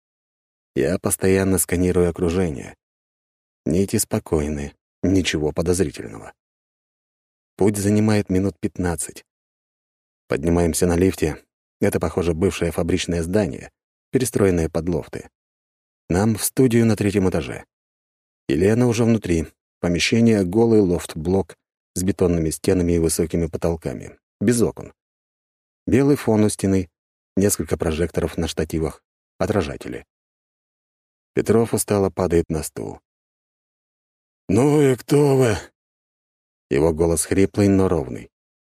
Я постоянно сканирую окружение. Нити спокойны, ничего подозрительного. Путь занимает минут 15. Поднимаемся на лифте. Это, похоже, бывшее фабричное здание, перестроенное под лофты. Нам в студию на 3-м этаже. Елена уже внутри. Помещение — голый лофт-блок с бетонными стенами и высокими потолками, без окон. Белый фон у стены, несколько прожекторов на штативах, отражатели. Петров устало падает на стул. «Ну и кто вы?» Его голос хриплый, но ровный.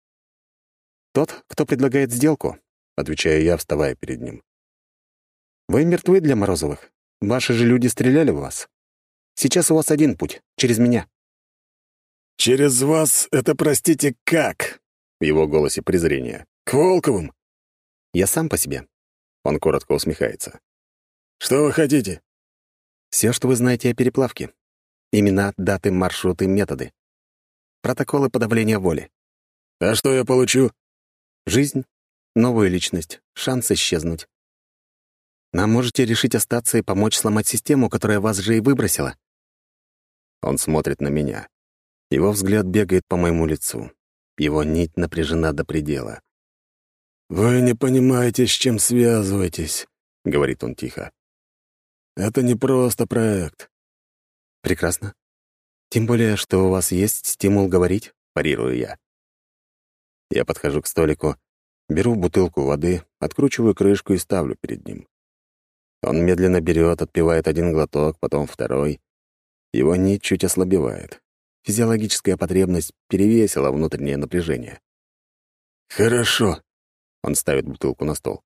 «Тот, кто предлагает сделку», — отвечаю я, вставая перед ним. «Вы мертвы для Морозовых. Ваши же люди стреляли в вас. Сейчас у вас один путь — через меня». «Через вас это, простите, как?» В его голосе презрение. «К Волковым?» «Я сам по себе». Он коротко усмехается. «Что вы хотите?» «Все, что вы знаете о переплавке. Имена, даты, маршруты, методы. Протоколы подавления воли. «А что я получу?» Жизнь, новую личность, шанс исчезнуть. Нам можете решить остаться и помочь сломать систему, которая вас же и выбросила». Он смотрит на меня. Его взгляд бегает по моему лицу. Его нить напряжена до предела. «Вы не понимаете, с чем связываетесь», — говорит он тихо. «Это не просто проект». «Прекрасно. Тем более, что у вас есть стимул говорить», — парирую я. Я подхожу к столику, беру бутылку воды, откручиваю крышку и ставлю перед ним. Он медленно берет, отпивает 1 глоток, потом 2. Его нить чуть ослабевает. Физиологическая потребность перевесила внутреннее напряжение. «Хорошо», — он ставит бутылку на стол.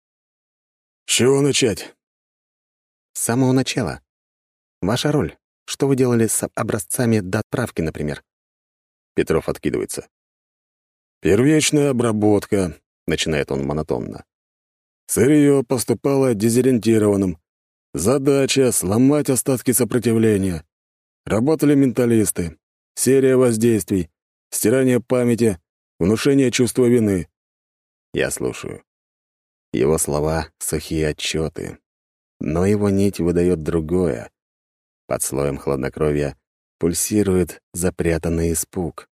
«С чего начать?» «С самого начала. Ваша роль. Что вы делали с образцами до отправки, например?» Петров откидывается. «Первичная обработка», — начинает он монотонно. «Сырье поступало дезориентированным. Задача — сломать остатки сопротивления. Работали менталисты. Серия воздействий, стирание памяти, внушение чувства вины. Я слушаю. Его слова — сухие отчеты. Но его нить выдает другое. Под слоем хладнокровия пульсирует запрятанный испуг.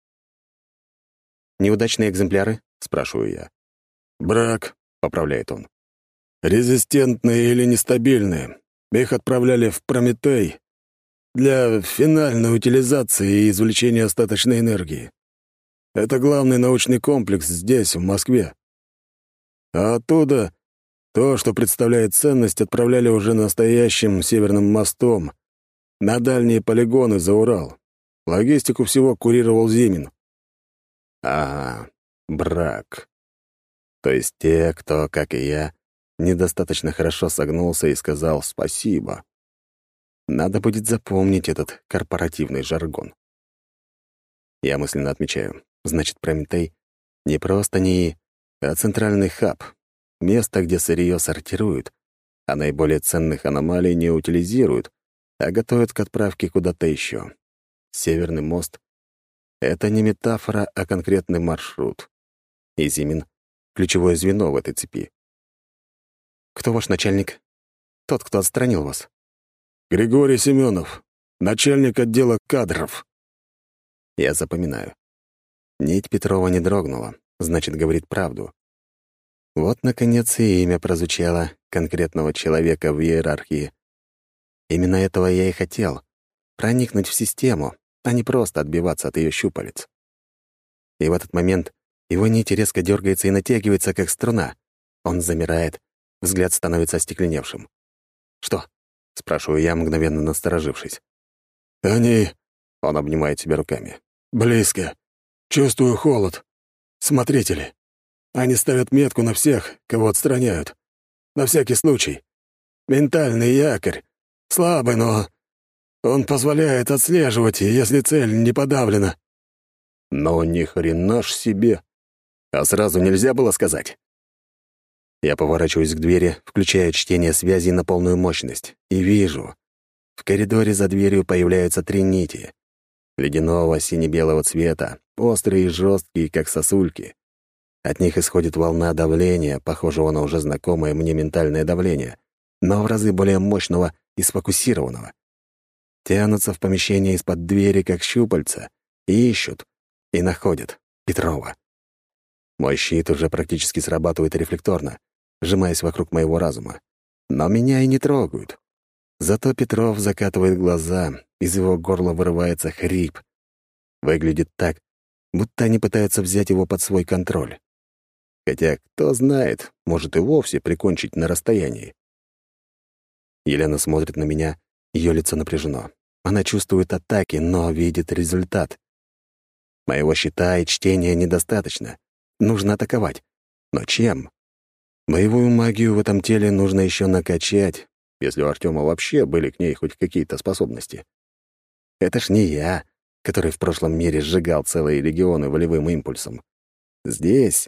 «Неудачные экземпляры?» — спрашиваю я. «Брак», — поправляет он. «резистентные или нестабильные. Их отправляли в Прометей для финальной утилизации и извлечения остаточной энергии. Это главный научный комплекс здесь, в Москве. А оттуда то, что представляет ценность, отправляли уже настоящим Северным мостом на дальние полигоны за Урал. Логистику всего курировал Зимин». Ага, брак. То есть те, кто, как и я, недостаточно хорошо согнулся и сказал «спасибо». Надо будет запомнить этот корпоративный жаргон. Я мысленно отмечаю. Значит, Прометей не просто НИИ, а центральный хаб. Место, где сырье сортируют, а наиболее ценных аномалий не утилизируют, а готовят к отправке куда-то еще. Северный мост — это не метафора, а конкретный маршрут. И Зимин — ключевое звено в этой цепи. «Кто ваш начальник? Тот, кто отстранил вас?» «Григорий Семенов, начальник отдела кадров». Я запоминаю. Нить Петрова не дрогнула, значит, говорит правду. Вот, наконец, и имя прозвучало конкретного человека в иерархии. Именно этого я и хотел — проникнуть в систему, а не просто отбиваться от ее щупалец. И в этот момент его нить резко дергается и натягивается, как струна. Он замирает, взгляд становится остекленевшим. «Что?» — спрашиваю я, мгновенно насторожившись. «Они...» — он обнимает себя руками. «Близко. Чувствую холод. Смотрители. Они ставят метку на всех, кого отстраняют. На всякий случай. Ментальный якорь. Слабый, но он позволяет отслеживать, если цель не подавлена». «Но ни хрена ж себе! А сразу нельзя было сказать?» Я поворачиваюсь к двери, включаю чтение связи на полную мощность, и вижу. В коридоре за дверью появляются 3 нити. Ледяного сине-белого цвета, острые и жесткие, как сосульки. От них исходит волна давления, похожего на уже знакомое мне ментальное давление, но в разы более мощного и сфокусированного. Тянутся в помещение из-под двери, как щупальца, и ищут, и находят Петрова. Мой щит уже практически срабатывает рефлекторно, сжимаясь вокруг моего разума. Но меня и не трогают. Зато Петров закатывает глаза, из его горла вырывается хрип. Выглядит так, будто они пытаются взять его под свой контроль. Хотя, кто знает, может и вовсе прикончить на расстоянии. Елена смотрит на меня, ее лицо напряжено. Она чувствует атаки, но видит результат. Моего щита и чтения недостаточно. Нужно атаковать. Но чем? Боевую магию в этом теле нужно еще накачать, если у Артема вообще были к ней хоть какие-то способности. Это ж не я, который в прошлом мире сжигал целые легионы волевым импульсом. Здесь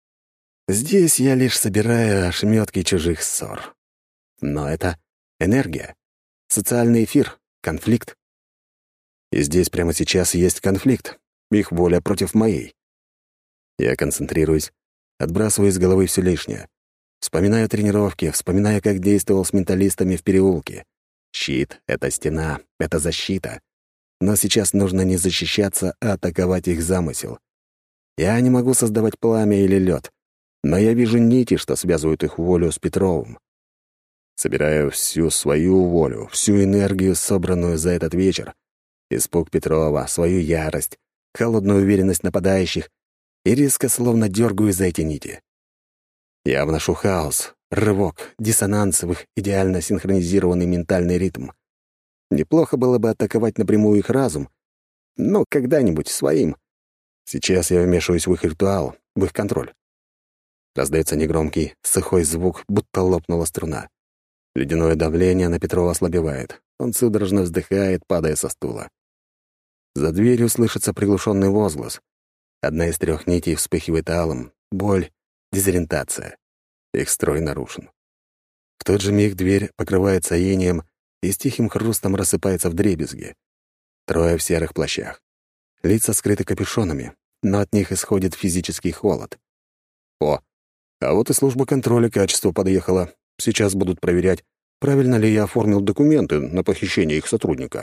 я лишь собираю ошметки чужих ссор. Но это энергия, социальный эфир, конфликт. И здесь прямо сейчас есть конфликт, их воля против моей. Я концентрируюсь, отбрасываю из головы все лишнее. Вспоминаю тренировки, вспоминаю, как действовал с менталистами в переулке. Щит — это стена, это защита. Но сейчас нужно не защищаться, а атаковать их замысел. Я не могу создавать пламя или лед, но я вижу нити, что связывают их волю с Петровым. Собираю всю свою волю, всю энергию, собранную за этот вечер. Испуг Петрова, свою ярость, холодную уверенность нападающих, и резко словно дергаю за эти нити. Я вношу хаос, рывок, диссонанс в их идеально синхронизированный ментальный ритм. Неплохо было бы атаковать напрямую их разум, но когда-нибудь своим. Сейчас я вмешиваюсь в их ритуал, в их контроль. Раздается негромкий, сухой звук, будто лопнула струна. Ледяное давление на Петрова ослабевает. Он судорожно вздыхает, падая со стула. За дверью слышится приглушенный возглас. Одна из 3 нитей вспыхивает алым. Боль, дезориентация. Их строй нарушен. В тот же миг дверь покрывается инеем и с тихим хрустом рассыпается вдребезги. Трое в серых плащах. Лица скрыты капюшонами, но от них исходит физический холод. О, а вот и служба контроля качества подъехала. Сейчас будут проверять, правильно ли я оформил документы на похищение их сотрудника.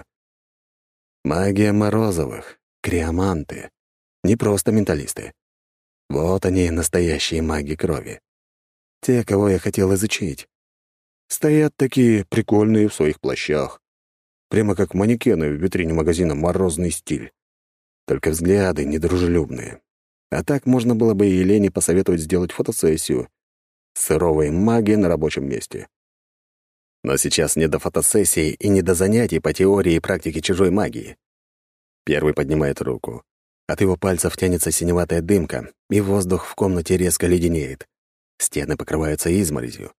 Магия Морозовых, криоманты. Не просто менталисты. Вот они, настоящие маги крови. Те, кого я хотел изучить. Стоят такие прикольные в своих плащах. Прямо как манекены в витрине магазина «Морозный стиль». Только взгляды недружелюбные. А так можно было бы и Елене посоветовать сделать фотосессию. Суровой магии на рабочем месте. Но сейчас не до фотосессии и не до занятий по теории и практике чужой магии. Первый поднимает руку. От его пальцев тянется синеватая дымка, и воздух в комнате резко леденеет. Стены покрываются изморозью.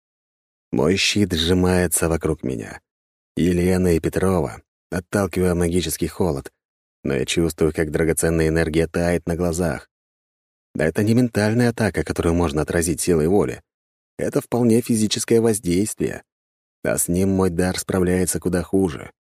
Мой щит сжимается вокруг меня. Елена и Петрова, отталкивая магический холод, но я чувствую, как драгоценная энергия тает на глазах. Да это не ментальная атака, которую можно отразить силой воли. Это вполне физическое воздействие. А с ним мой дар справляется куда хуже.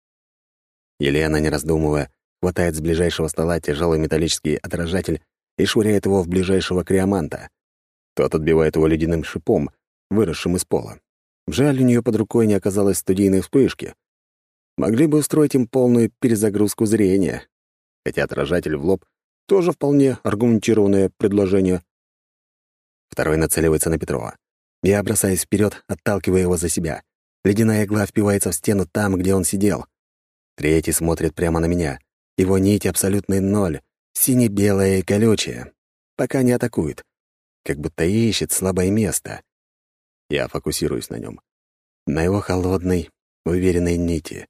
Елена, не раздумывая, хватает с ближайшего стола тяжелый металлический отражатель и швыряет его в ближайшего криоманта. Тот отбивает его ледяным шипом, выросшим из пола. Жаль, у нее под рукой не оказалось студийной вспышки. Могли бы устроить им полную перезагрузку зрения. Хотя отражатель в лоб — тоже вполне аргументированное предложение. Второй нацеливается на Петрова. Я бросаюсь вперед, отталкивая его за себя. Ледяная игла впивается в стену там, где он сидел. Третий смотрит прямо на меня. Его нить — абсолютный ноль, сине-белая и колючая. Пока не атакует. Как будто ищет слабое место. Я фокусируюсь на нем. На его холодной, уверенной нити.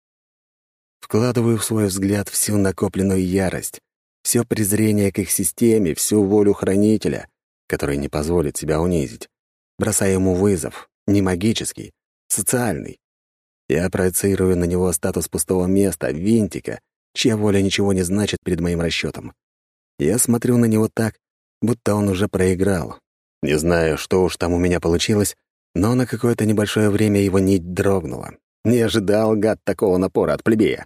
Вкладываю в свой взгляд всю накопленную ярость, все презрение к их системе, всю волю хранителя, который не позволит себя унизить. Бросаю ему вызов, не магический, социальный. Я проецирую на него статус пустого места, винтика, чья воля ничего не значит перед моим расчетом. Я смотрю на него так, будто он уже проиграл. Не знаю, что уж там у меня получилось, но на какое-то небольшое время его нить дрогнула. Не ожидал, гад, такого напора от плебея.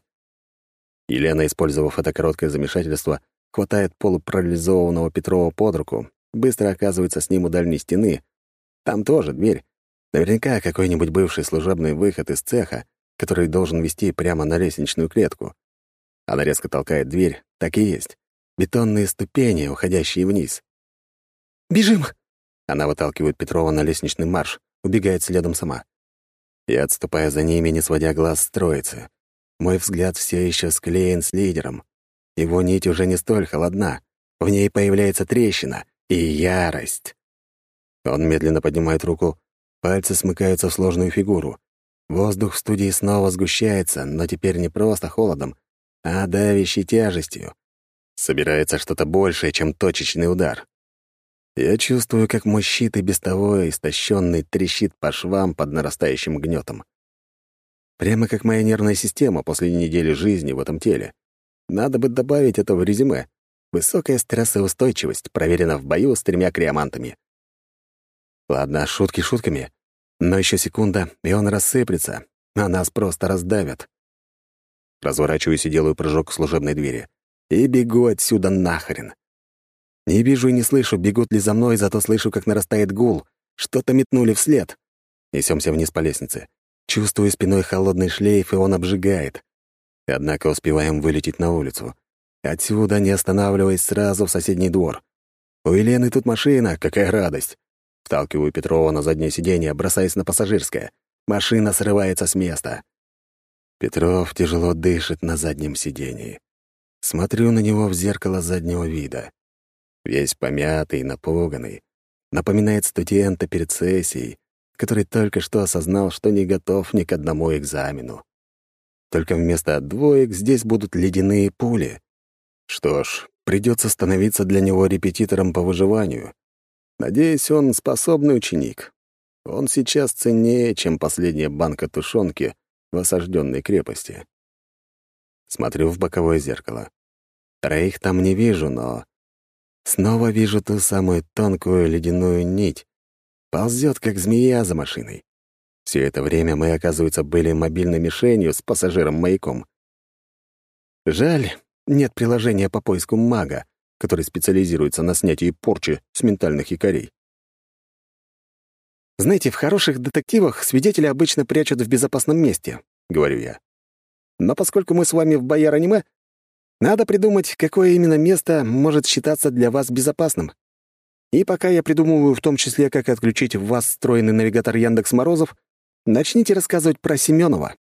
Елена, использовав это короткое замешательство, хватает полупарализованного Петрова под руку, быстро оказывается с ним у дальней стены. Там тоже дверь. Наверняка какой-нибудь бывший служебный выход из цеха, который должен вести прямо на лестничную клетку. Она резко толкает дверь, так и есть. Бетонные ступени, уходящие вниз. «Бежим!» Она выталкивает Петрова на лестничный марш, убегает следом сама. Я отступаю за ними, не сводя глаз с троицы. Мой взгляд все еще склеен с лидером. Его нить уже не столь холодна. В ней появляется трещина и ярость. Он медленно поднимает руку, пальцы смыкаются в сложную фигуру. Воздух в студии снова сгущается, но теперь не просто холодом, а давящей тяжестью. Собирается что-то большее, чем точечный удар. Я чувствую, как мой щит и без того истощенный трещит по швам под нарастающим гнетом. Прямо как моя нервная система после недели жизни в этом теле. Надо бы добавить это в резюме. Высокая стрессоустойчивость проверена в бою с 3 криомантами. Ладно, шутки шутками, но еще секунда, и он рассыплется, а нас просто раздавят. Разворачиваюсь и делаю прыжок к служебной двери. И бегу отсюда нахрен. Не вижу и не слышу, бегут ли за мной, зато слышу, как нарастает гул. Что-то метнули вслед. Несемся вниз по лестнице. Чувствую спиной холодный шлейф, и он обжигает. Однако успеваем вылететь на улицу. Отсюда, не останавливаясь, сразу в соседний двор. У Елены тут машина, какая радость. Вталкиваю Петрова на заднее сиденье, бросаясь на пассажирское. Машина срывается с места. Петров тяжело дышит на заднем сиденье. Смотрю на него в зеркало заднего вида. Весь помятый, напуганный. Напоминает студента перед сессией, который только что осознал, что не готов ни к одному экзамену. Только вместо двоек здесь будут ледяные пули. Что ж, придется становиться для него репетитором по выживанию. Надеюсь, он способный ученик. Он сейчас ценнее, чем последняя банка тушенки в осажденной крепости. Смотрю в боковое зеркало. Троих там не вижу, но... Снова вижу ту самую тонкую ледяную нить. Ползет, как змея за машиной. Все это время мы, оказывается, были мобильной мишенью с пассажиром-маяком. Жаль, нет приложения по поиску мага, который специализируется на снятии порчи с ментальных якорей. «Знаете, в хороших детективах свидетеля обычно прячут в безопасном месте», — говорю я. «Но поскольку мы с вами в бояр-аниме, надо придумать, какое именно место может считаться для вас безопасным. И пока я придумываю в том числе, как отключить в вас встроенный навигатор Яндекс Морозов, начните рассказывать про Семенова».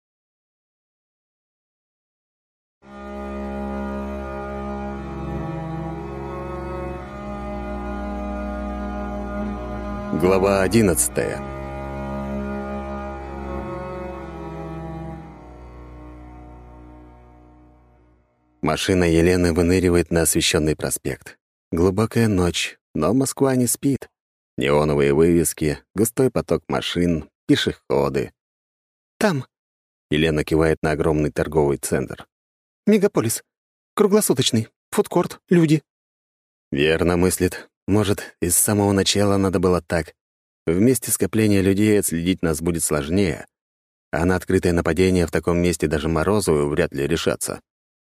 Глава 11. Машина Елены выныривает на освещенный проспект. Глубокая ночь, но Москва не спит. Неоновые вывески, густой поток машин, пешеходы. «Там!» — Елена кивает на огромный торговый центр. «Мегаполис. Круглосуточный. Фудкорт. Люди». Верно мыслит. Может, и с самого начала надо было так. В месте скопления людей отследить нас будет сложнее, а на открытое нападение в таком месте даже Морозову вряд ли решатся.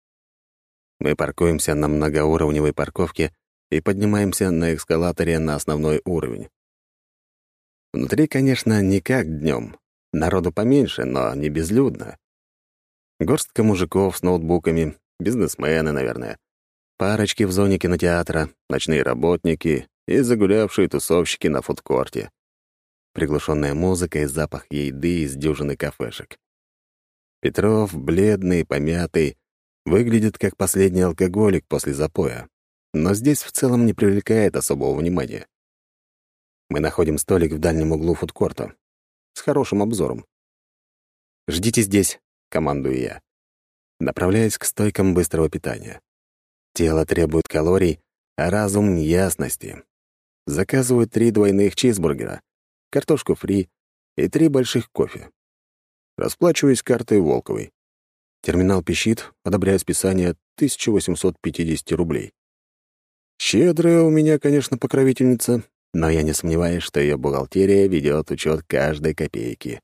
Мы паркуемся на многоуровневой парковке и поднимаемся на эскалаторе на основной уровень. Внутри, конечно, не как днем. Народу поменьше, но не безлюдно. Горстка мужиков с ноутбуками, бизнесмены, наверное. Парочки в зоне кинотеатра, ночные работники и загулявшие тусовщики на фудкорте. Приглушенная музыка и запах еды из дюжины кафешек. Петров, бледный, помятый, выглядит как последний алкоголик после запоя, но здесь в целом не привлекает особого внимания. Мы находим столик в дальнем углу фудкорта с хорошим обзором. «Ждите здесь», — командую я. Направляюсь к стойкам быстрого питания. Тело требует калорий, а разум — ясности. Заказываю 3 двойных чизбургера, картошку фри и 3 больших кофе. Расплачиваюсь картой Волковой. Терминал пищит, одобряя списание 1850 рублей. Щедрая у меня, конечно, покровительница, но я не сомневаюсь, что ее бухгалтерия ведет учет каждой копейки.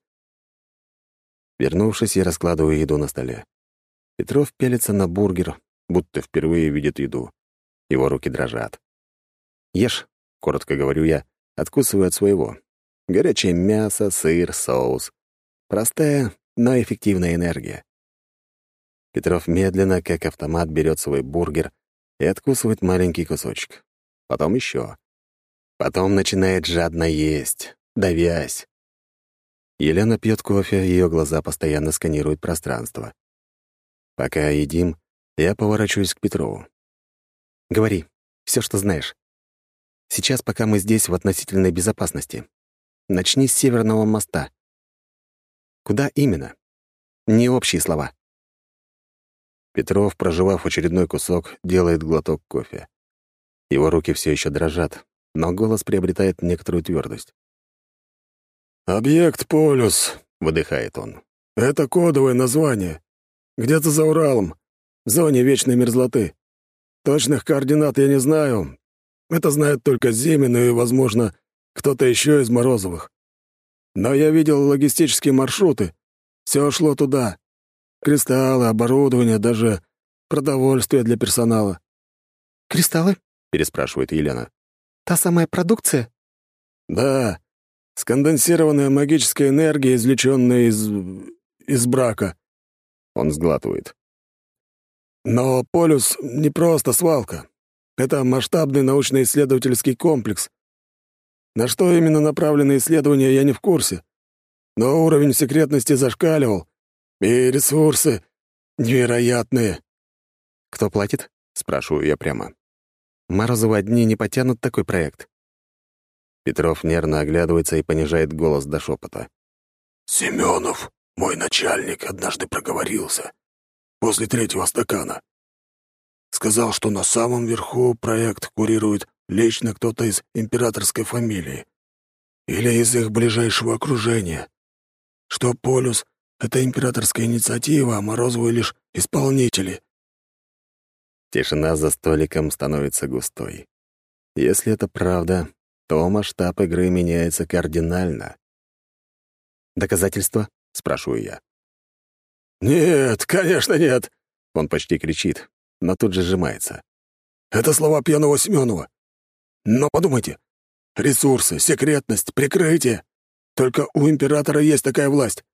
Вернувшись, я раскладываю еду на столе. Петров пялится на бургер, будто впервые видит еду. Его руки дрожат. «Ешь», — коротко говорю я, откусываю от своего. Горячее мясо, сыр, соус. Простая, но эффективная энергия. Петров медленно, как автомат, берет свой бургер и откусывает маленький кусочек. Потом еще. Потом начинает жадно есть, давясь. Елена пьет кофе, ее глаза постоянно сканируют пространство. Пока едим, я поворачиваюсь к Петрову. «Говори, все, что знаешь. Сейчас, пока мы здесь в относительной безопасности. Начни с Северного моста. Куда именно? Не общие слова». Петров, прожевав очередной кусок, делает глоток кофе. Его руки все еще дрожат, но голос приобретает некоторую твердость. «Объект «Полюс», — Выдыхает он. это кодовое название. Где-то за Уралом, в зоне вечной мерзлоты. Точных координат я не знаю. Это знает только Зимин и, возможно, кто-то еще из Морозовых. Но я видел логистические маршруты. Все шло туда. Кристаллы, оборудование, даже продовольствие для персонала. «Кристаллы?» — переспрашивает Елена. «Та самая продукция?» Да, сконденсированная магическая энергия, извлеченная из брака. Он сглатывает. Но «Полюс» — не просто свалка. Это масштабный научно-исследовательский комплекс. На что именно направлены исследования, я не в курсе. Но уровень секретности зашкаливал, и ресурсы невероятные. «Кто платит?» — спрашиваю я прямо. «Морозовы одни не потянут такой проект». Петров нервно оглядывается и понижает голос до шепота. «Семенов, мой начальник, однажды проговорился. После 3-го стакана. Сказал, что на самом верху проект курирует лично кто-то из императорской фамилии или из их ближайшего окружения, что «Полюс» — это императорская инициатива, а Морозовы — лишь исполнители». Тишина за столиком становится густой. Если это правда, то масштаб игры меняется кардинально. Доказательства?» — спрашиваю я. «Нет, конечно, нет!» Он почти кричит, но тут же сжимается. «Это слова пьяного Семенова. Но подумайте. Ресурсы, секретность, прикрытие. Только у императора есть такая власть.